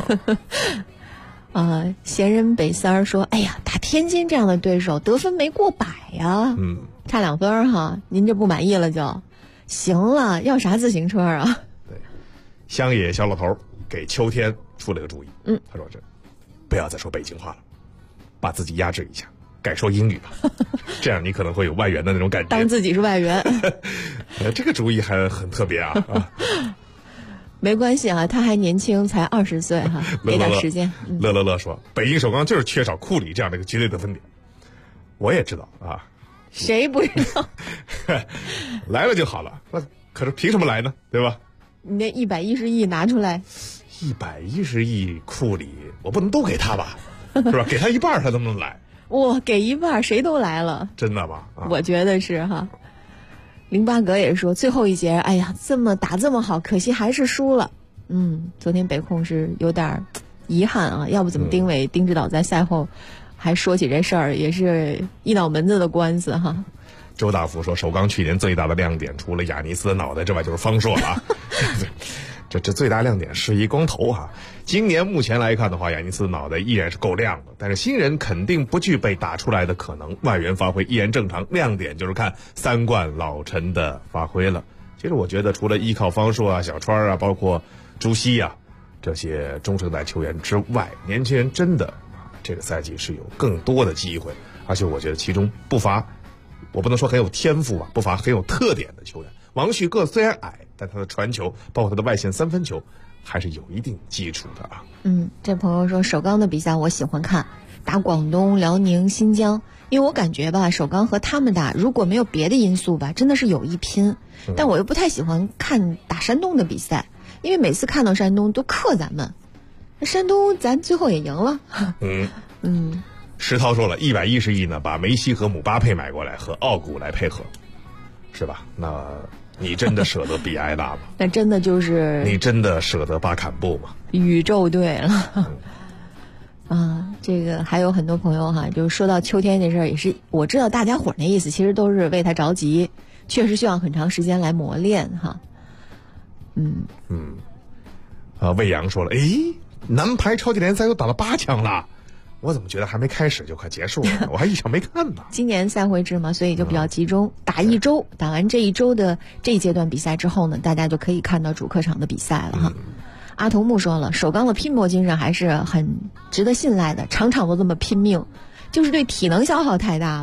闲人北三说，哎呀，打天津这样的对手得分没过100呀，差2分您这不满意了就行了，要啥自行车啊？ 对，乡野小老头给秋天出了个主意，他说不要再说北京话了，把自己压制一下，改说英语吧，这样你可能会有外援的那种感觉， 当自己是外援。 这个主意还很特别没关系他还年轻，才20岁给点时间。 乐说，北京首钢就是缺少库里这样的一个绝对得分点。我也知道谁不知道？ 来了就好了，那可是凭什么来呢？对吧？ 你那110亿拿出来 ，110亿库里，我不能都给他吧？是吧？给他一半，他能不能来？ 给一半，谁都来了。 真的吗？ 我觉得是08格也说，最后1节，哎呀，打这么好，可惜还是输了。昨天北控是有点遗憾要不怎么丁指导在赛后还说起这事儿，也是一脑门子的官司周大福说，首钢去年最大的亮点除了亚尼斯的脑袋之外就是方硕了。这最大亮点是一光头今年目前来看的话，亚尼斯的脑袋依然是够亮的，但是新人肯定不具备打出来的可能，外援发挥依然正常，亮点就是看3冠老陈的发挥了。其实我觉得除了依靠方硕小川包括朱熹这些中生代球员之外，年轻人真的这个赛季是有更多的机会，而且我觉得其中不乏，我不能说很有天赋不乏很有特点的球员。王旭个虽然矮，但他的传球包括他的外线3分球还是有一定基础的这朋友说，首钢的比赛我喜欢看，打广东、辽宁、新疆，因为我感觉首钢和他们打，如果没有别的因素真的是有一拼。但我又不太喜欢看打山东的比赛，因为每次看到山东都克咱们，山东咱最后也赢了。 石涛说了，110亿呢，把梅西和姆巴佩买过来和奥古来配合，是吧？那你真的舍得比埃拉吗？ 那真的就是你真的舍得巴坎布吗？ 宇宙队了。这个还有很多朋友就是说到秋天这事儿，也是我知道大家伙那意思，其实都是为他着急，确实需要很长时间来磨练魏阳说了，男排超级联赛都打到8强了，我怎么觉得还没开始就快结束了？我还一场没看呢。 今年赛会制嘛，所以就比较集中，打1周，打完这1周的这一阶段比赛之后呢，大家就可以看到主客场的比赛了阿童木说了，首钢的拼搏精神还是很值得信赖的，场场都这么拼命，就是对体能消耗太大了。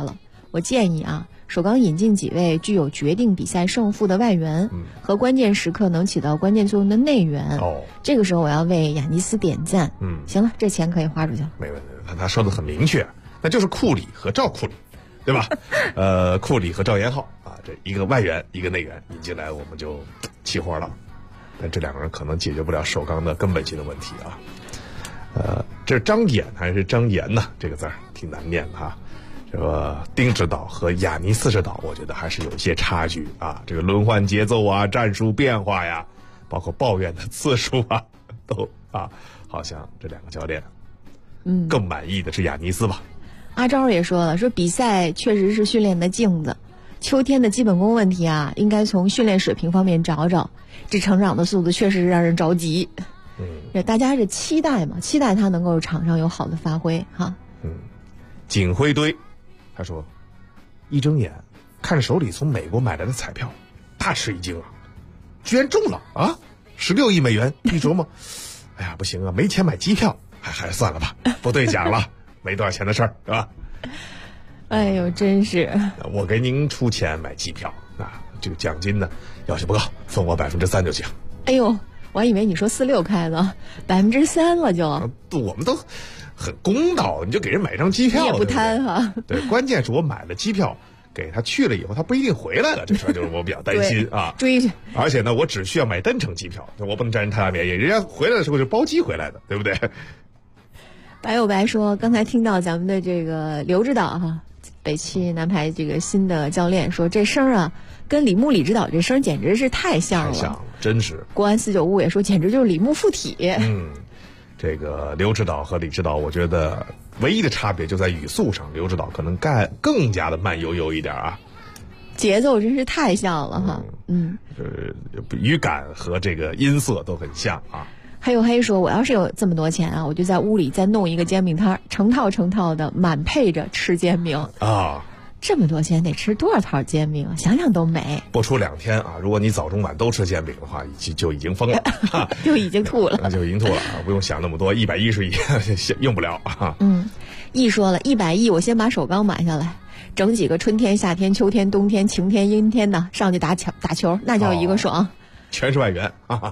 我建议啊，首钢引进几位具有决定比赛胜负的外援，和关键时刻能起到关键作用的内援。这个时候我要为雅尼斯点赞。行了，这钱可以花出去了。 没问题，他说的很明确，那就是库里和赵库里，对吧？库里和赵延浩啊，这一个外援一个内援引进来，我们就齐活了。但这两个人可能解决不了首钢的根本性的问题啊。这是张衍还是张岩呢？这个字儿挺难念的哈。这个丁指导和雅尼斯指导，我觉得还是有一些差距啊。这个轮换节奏啊，战术变化呀，包括抱怨的次数啊，都啊，好像这两个教练，更满意的是雅尼斯吧。 阿昭也说了，说比赛确实是训练的镜子，秋天的基本功问题啊，应该从训练水平方面找找。这成长的速度确实让人着急。大家是期待嘛，期待他能够场上有好的发挥哈。 锦辉堆他说，一睁眼看手里从美国买来的彩票，大吃一惊啊，居然中了啊！16亿美元，一琢磨，哎呀不行啊，没钱买机票，还是算了吧，不兑奖了，没多少钱的事儿，是吧？ 哎呦，真是！ 我给您出钱买机票啊，这个奖金呢要求不高，分我3%就行。 哎呦，我还以为你说46开了，3%了就。 我们都很公道，你就给人买张机票， 你也不贪哈。 对，关键是我买了机票，给他去了以后，他不一定回来了，这事儿就是我比较担心啊。 追去。 而且呢，我只需要买单程机票，我不能占人太大便宜，人家回来的时候是包机回来的，对不对？ 白有白说，刚才听到咱们的这个刘指导哈，北汽男排这个新的教练说，这声啊，跟李牧李指导这声简直是太像了， 太像了，真是。 国安495也说，简直就是李牧附体。 这个刘指导和李指导，我觉得唯一的差别就在语速上，刘指导可能更加的慢悠悠一点啊， 节奏真是太像了哈。 语感和这个音色都很像啊。 还有黑说，我要是有这么多钱啊，我就在屋里再弄一个煎饼摊，成套的满配着吃煎饼啊。 这么多钱得吃多少套煎饼啊？想想都美。 不出2天啊，如果你早中晚都吃煎饼的话，就已经疯了， 就已经吐了， 那就已经吐了啊！不用想那么多，110亿用不了啊。 易说了，100亿我先把首钢买下来，整几个春天、夏天、秋天、冬天、晴天、阴天的上去打球，那叫一个爽。 全是外援啊！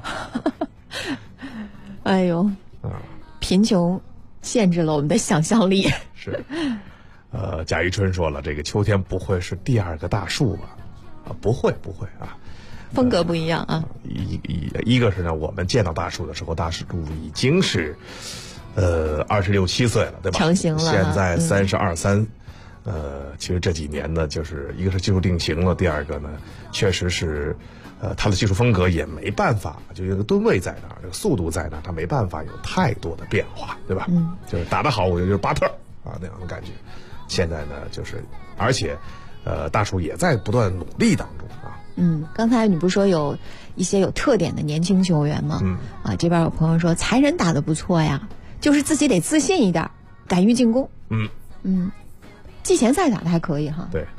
哎呦，贫穷限制了我们的想象力。 是。贾玉春说了，这个秋天不会是第2个大树吧？不会啊， 风格不一样啊。 一个是呢，我们见到大树的时候，大树已经是26、27岁了，对吧？ 成型了。 现在32、3，其实这几年呢，就是一个是技术定型了，第二个呢，确实是他的技术风格也没办法，就这个吨位在那儿，这个速度在那儿，他没办法有太多的变化，对吧？就是打得好，我觉得就是巴特啊那样的感觉。现在呢，就是而且，大树也在不断努力当中啊。 刚才你不是说有一些有特点的年轻球员吗？这边有朋友说才人打得不错呀，就是自己得自信一点，敢于进攻。季前赛打得还可以哈。 对。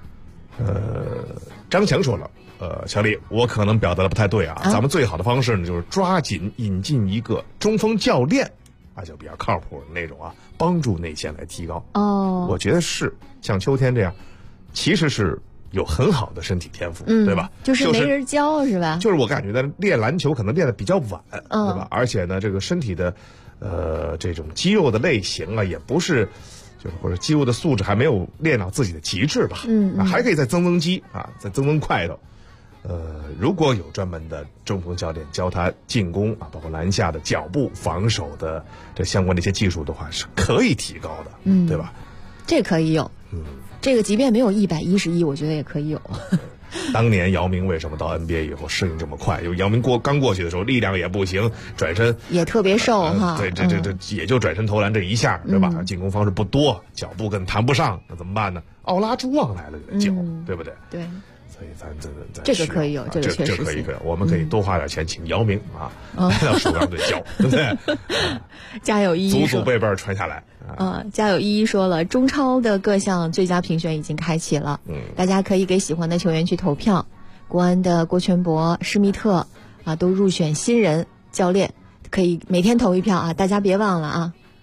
张强说了，小李，我可能表达的不太对啊。咱们最好的方式呢，就是抓紧引进一个中锋教练。就比较靠谱的那种啊，帮助内线来提高。我觉得是像秋天这样，其实是有很好的身体天赋，对吧？ 就是没人教是吧？ 就是我感觉在练篮球可能练得比较晚，对吧？而且呢，这个身体的这种肌肉的类型啊，也不是就是或者肌肉的素质还没有练到自己的极致吧？还可以再增肌啊，再增块头。如果有专门的中锋教练教他进攻啊，包括篮下的脚步、防守的这相关的一些技术的话，是可以提高的，对吧？ 这可以有，这个即便没有111，我觉得也可以有。 当年姚明为什么到 NBA 以后适应这么快？因为姚明刚过去的时候力量也不行，转身也特别瘦哈。 对，这也就转身投篮这一下，对吧？进攻方式不多，脚步更谈不上，那怎么办呢？奥拉朱旺来了就得教，对不对？ 对。 所以咱这个可以有，这个确实可以，我们可以多花点钱请姚明来到首钢队教，对不对？ 家有一祖祖辈辈传下来。 家有一说了，中超的各项最佳评选已经开启了，大家可以给喜欢的球员去投票。国安的郭全博、施密特都入选新人教练，可以每天投一票啊！大家别忘了啊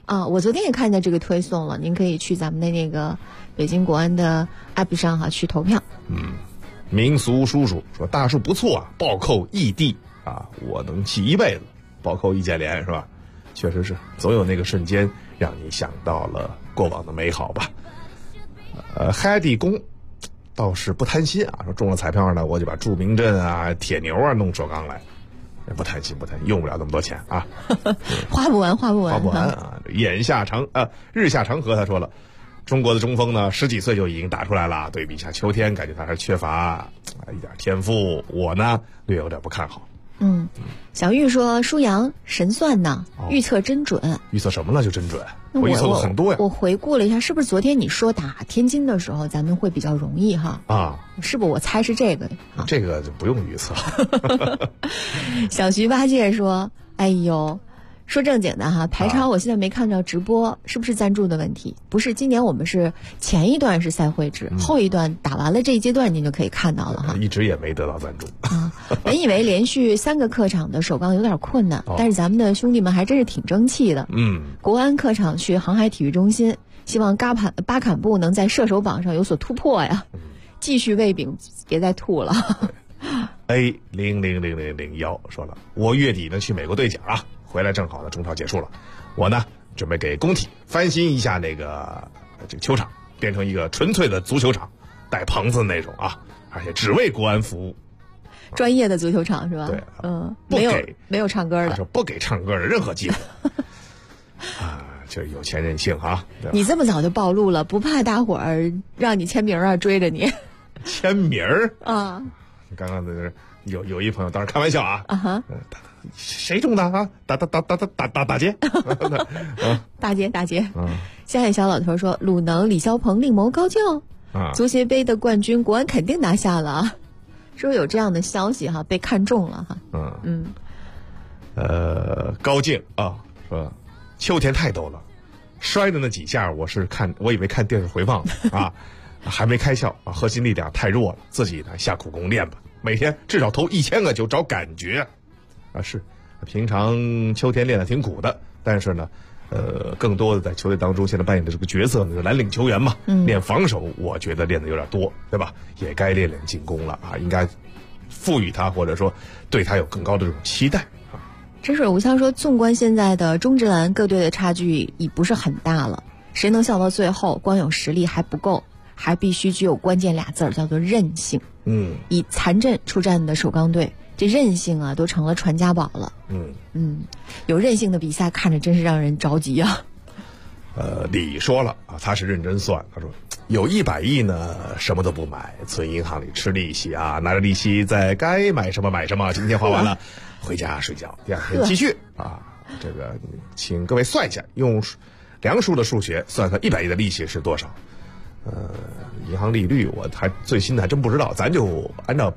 啊，我昨天也看见这个推送了，您可以去咱们的那个北京国安的 app 上去投票。 民俗叔叔说大树不错啊，暴扣异地啊，我能气一辈子，暴扣易建联是吧？确实是，总有那个瞬间让你想到了过往的美好吧。海底公倒是不贪心啊，说中了彩票呢，我就把著名镇啊、铁牛啊弄首钢来，不贪心，用不了那么多钱啊， 花不完啊！日下长河他说了，中国的中锋呢，10几岁就已经打出来了，对比一下秋天，感觉他还是缺乏一点天赋，我呢略有点不看好。 小玉说舒阳神算呢，预测真准。 预测什么呢？就真准？我预测了很多呀。 我回顾了一下，是不是昨天你说打天津的时候，咱们会比较容易哈？是不是？我猜是这个。 这个就不用预测。 小徐八戒说：“哎呦。”说正经的哈，排超我现在没看到直播，是不是赞助的问题？不是，今年我们是前一段是赛会制，后一段打完了这一阶段您就可以看到了哈。 一直也没得到赞助本以为连续3个客场的首钢有点困难，但是咱们的兄弟们还真是挺争气的。国安客场去航海体育中心，希望巴坎布能在射手榜上有所突破呀，继续喂饼，别再吐了。 A000001说了，我月底呢去美国兑奖啊。回来正好呢，中超结束了，我呢准备给工体翻新一下这个球场，变成一个纯粹的足球场，带棚子的那种啊，而且只为国安服务， 专业的足球场是吧？ 对， 没有唱歌的， 说不给唱歌的任何机会这有钱任性啊！ 你这么早就暴露了，不怕大伙儿让你签名啊，追着你签名啊？ 刚刚的有一朋友当时开玩笑啊，谁中的啊？打劫大劫！下海小老头说，鲁能、李霄鹏另谋高就足协杯的冠军，国安肯定拿下了啊！说有这样的消息哈，被看中了哈。 高静啊，说秋天太逗了，摔的那几下我以为看电视回放啊，还没开窍啊，核心力量太弱了，自己呢下苦功练吧，每天至少投1000个球找感觉。是，平常秋天练得挺苦的，但是呢，更多的在球队当中现在扮演的这个角色呢，是蓝领球员嘛，练防守，我觉得练得有点多，对吧？也该练练进攻了啊，应该赋予他或者说对他有更高的这种期待啊。 真水无香说，纵观现在的中职篮各队的差距已不是很大了，谁能笑到最后，光有实力还不够，还必须具有关键俩字儿，叫做韧性。以残阵出战的首钢队。这韧性啊，都成了传家宝了。有韧性的比赛看着真是让人着急啊。 李说了啊，他是认真算，他说有100亿呢，什么都不买，存银行里吃利息啊，拿着利息在该买什么买什么。今天花完了，回家睡觉，第二天继续啊。这个，请各位算一下，用梁叔的数学算算100亿的利息是多少？银行利率我还最新的还真不知道，咱就按照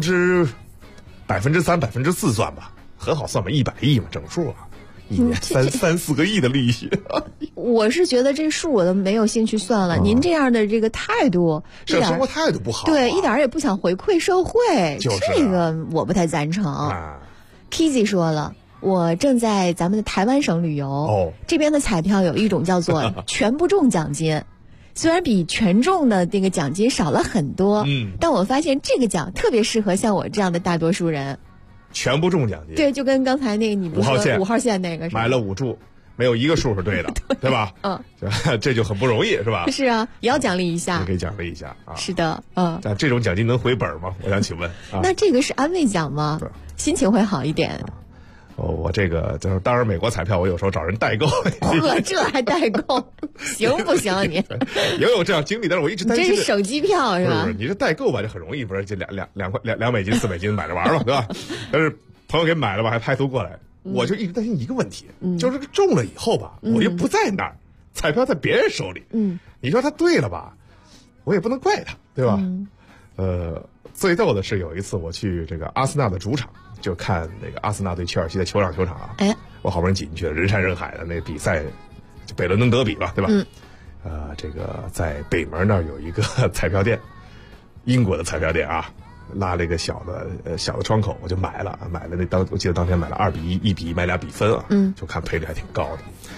3%、4%算吧，很好算吧，100亿嘛，整数啊，一年3、4个亿的利息。 我是觉得这数我都没有兴趣算了。您这样的这个态度， 这生活态度不好， 对，一点也不想回馈社会，这个我不太赞成。Kizzy 说了，我正在咱们的台湾省旅游，这边的彩票有一种叫做全部中奖金。虽然比全中的那个奖金少了很多，但我发现这个奖特别适合像我这样的大多数人。 全部中奖金， 对，就跟刚才那个你不说5号线那个是吧， 买了5注，没有一个数是对的，对吧？这就很不容易，是吧？ 是啊，也要奖励一下， 也可以奖励一下啊。 是的， 但这种奖金能回本吗？我想请问。 那这个是安慰奖吗？心情会好一点。 我这个就是当然美国彩票，我有时候找人代购。 这还代购，行不行你？ 也有这样经历，但是我一直担心。 这是省机票是吧？ 不是，你这代购吧，就很容易，不是就2美金、4美金买着玩嘛，对吧？但是朋友给买了吧，还拍图过来，我就一直担心一个问题，就是中了以后吧，我又不在那儿，彩票在别人手里，你说他对了吧，我也不能怪他，对吧？最逗的是有一次我去这个阿森纳的主场。就看那个阿森纳对切尔西的球场啊，我好不容易挤进去了，人山人海的那比赛，就北伦敦德比吧，对吧？这个在北门那儿有一个彩票店，英国的彩票店啊，拉了一个小的窗口，我就买了我记得当天买了2比1，1比1买2比分啊，就看赔率还挺高的。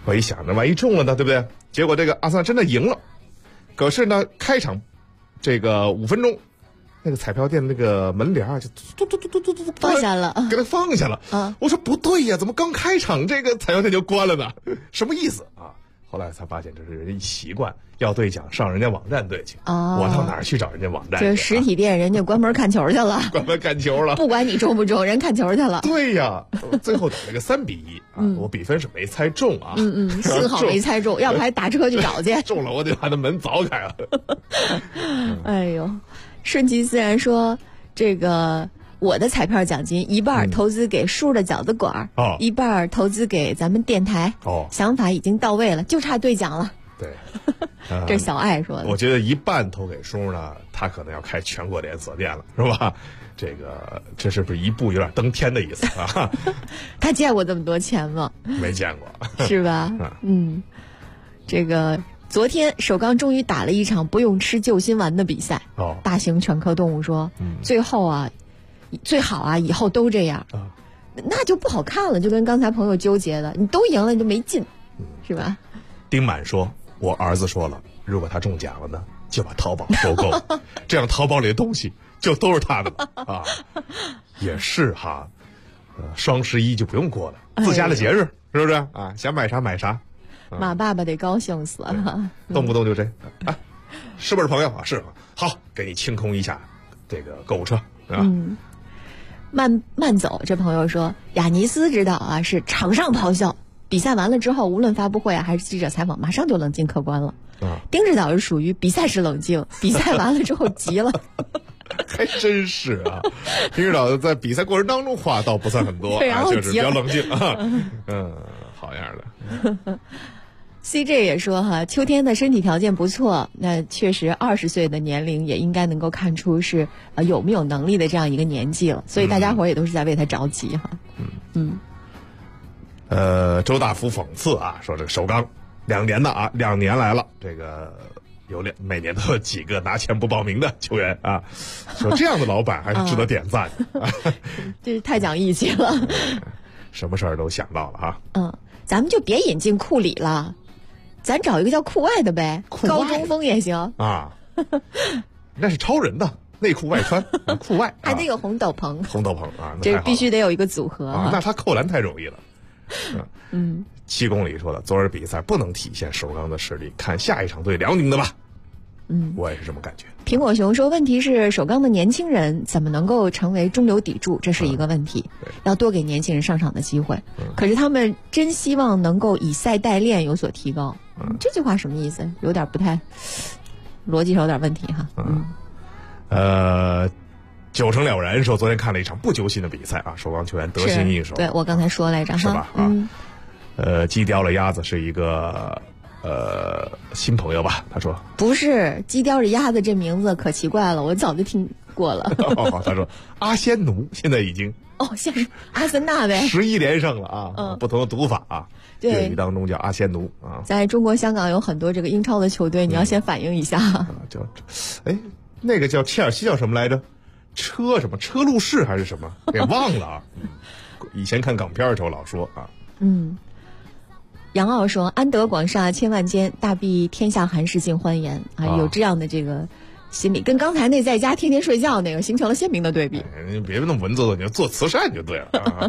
我一想，那万一中了呢，对不对？结果这个阿森纳真的赢了，可是呢，开场这个5分钟，那个彩票店那个门帘就嘟放下了， 给他放下了。我说不对呀，怎么刚开场这个彩票店就关了呢？什么意思啊？后来才发现这是人家习惯，要兑奖上人家网站兑去。我到哪儿去找人家网站？ 就是实体店人家关门看球去了， 关门看球了， 不管你中不中，人看球去了。 对呀，最后打了个3-1啊，我比分是没猜中啊。 幸好没猜中，要不还打车去找去。 中了我得把那门凿开了。 哎呦，顺其自然说这个。我的彩票奖金一半投资给叔的饺子馆，一半投资给咱们电台。想法已经到位了，就差兑奖了。 对， 这是小爱说的。 我觉得一半投给叔呢，他可能要开全国连锁店了，是吧？这是不是一步有点登天的意思啊？ 他见过这么多钱吗？ 没见过， 是吧？这个昨天首钢终于打了一场不用吃救心丸的比赛。大型犬科动物说，最后啊。最好啊，以后都这样，那就不好看了，就跟刚才朋友纠结的，你都赢了你就没劲，是吧？ 丁满说，我儿子说了，如果他中奖了呢，就把淘宝收购，这样淘宝里的东西就都是他的了啊。也是哈，双11就不用过了，自家的节日是不是啊？想买啥买啥。 马爸爸得高兴死了， 动不动就这啊，是不是朋友啊？是，好，给你清空一下这个购物车啊。 慢走，这朋友说，雅尼斯指导啊是场上咆哮，比赛完了之后，无论发布会啊还是记者采访，马上就冷静客观了。丁指导是属于比赛时冷静，比赛完了之后急了。 还真是啊，丁指导在比赛过程当中话倒不算很多， 然后就是比较冷静啊。好样的。 CJ 也说哈，秋天的身体条件不错，那确实20岁的年龄也应该能够看出是有没有能力的这样一个年纪了，所以大家伙也都是在为他着急哈。 周大福讽刺啊，说这个首钢2年的啊，2年来了，这个每年都有几个拿钱不报名的球员啊，说这样的老板还是值得点赞。 这是太讲义气了， 什么事儿都想到了哈。 咱们就别引进库里了。咱找一个叫库外的呗，高中锋也行啊。那是超人的内裤外穿，库外还得有红斗篷， 红斗篷啊， 这必须得有一个组合啊。那他扣篮太容易了。7公里说的，昨儿比赛不能体现首钢的实力，看下一场对辽宁的吧。我也是这么感觉。 苹果熊说，问题是首钢的年轻人怎么能够成为中流砥柱，这是一个问题，要多给年轻人上场的机会。可是他们真希望能够以赛代练，有所提高。这句话什么意思？有点不太逻辑上有点问题哈。 9成了然说，昨天看了一场不揪心的比赛啊，首钢球员得心应手。 对，我刚才说来着， 是吧？鸡叼了鸭子是一个新朋友吧？他说不是，鸡叼着鸭子这名字可奇怪了，我早就听过了。 他说阿仙奴现在已经现在阿森纳呗 ，11连胜了啊！不同的读法啊，粤语当中叫阿仙奴啊。 在中国香港有很多这个英超的球队，你要先反映一下。 那个叫切尔西叫什么来着？车路士还是什么？给忘了啊。以前看港片的时候老说啊。 杨傲说，安得广厦千万间，大庇天下寒士尽欢颜啊，有这样的这个心理，跟刚才那在家天天睡觉那个形成了鲜明的对比。 你别那么文绉绉，你就做慈善就对了啊。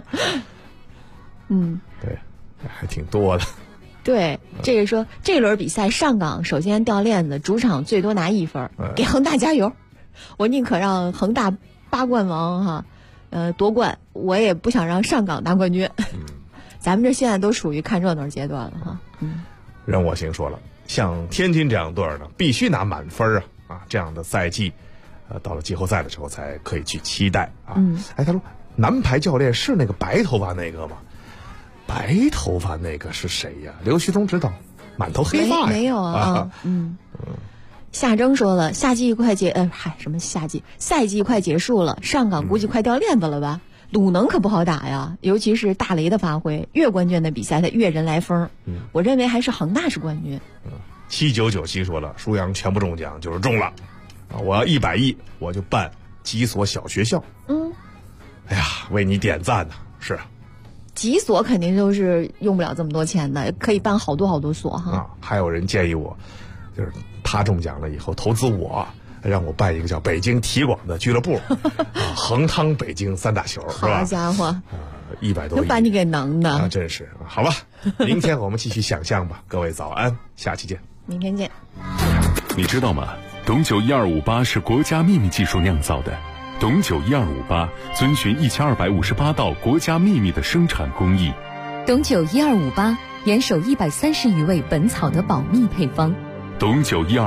对，还挺多的。 对，这个说这轮比赛上港首先掉链子，主场最多拿1分，给恒大加油！我宁可让恒大8冠王哈，夺冠，我也不想让上港拿冠军。咱们这现在都属于看热闹阶段了哈。 任我行说了，像天津这样队呢，必须拿满分啊！这样的赛季，到了季后赛的时候才可以去期待啊。他说男排教练是那个白头发那个吗？白头发那个是谁呀？刘旭东指导，满头黑发呀？ 没有啊。夏征说了，赛季快结束了，上港估计快掉链子了吧？鲁能可不好打呀，尤其是大雷的发挥，越关键的比赛他越人来疯。我认为还是恒大是冠军。 7997说了，舒阳全部中奖就是中了啊！我要100亿，我就办几所小学校。哎呀，为你点赞呢。是， 几所肯定都是用不了这么多钱的，可以办好多所哈。 还有人建议我，就是他中奖了以后投资我，让我办一个叫北京体广的俱乐部，横趟北京3大球，是吧？ 好家伙 ，100多亿， 就把你给能的啊，真是好吧。明天我们继续想象吧，各位早安，下期见， 明天见。 你知道吗？董酒1258是国家秘密技术酿造的。董酒1258遵循1258道国家秘密的生产工艺。 董酒1258严守130余味本草的保密配方。 董酒1258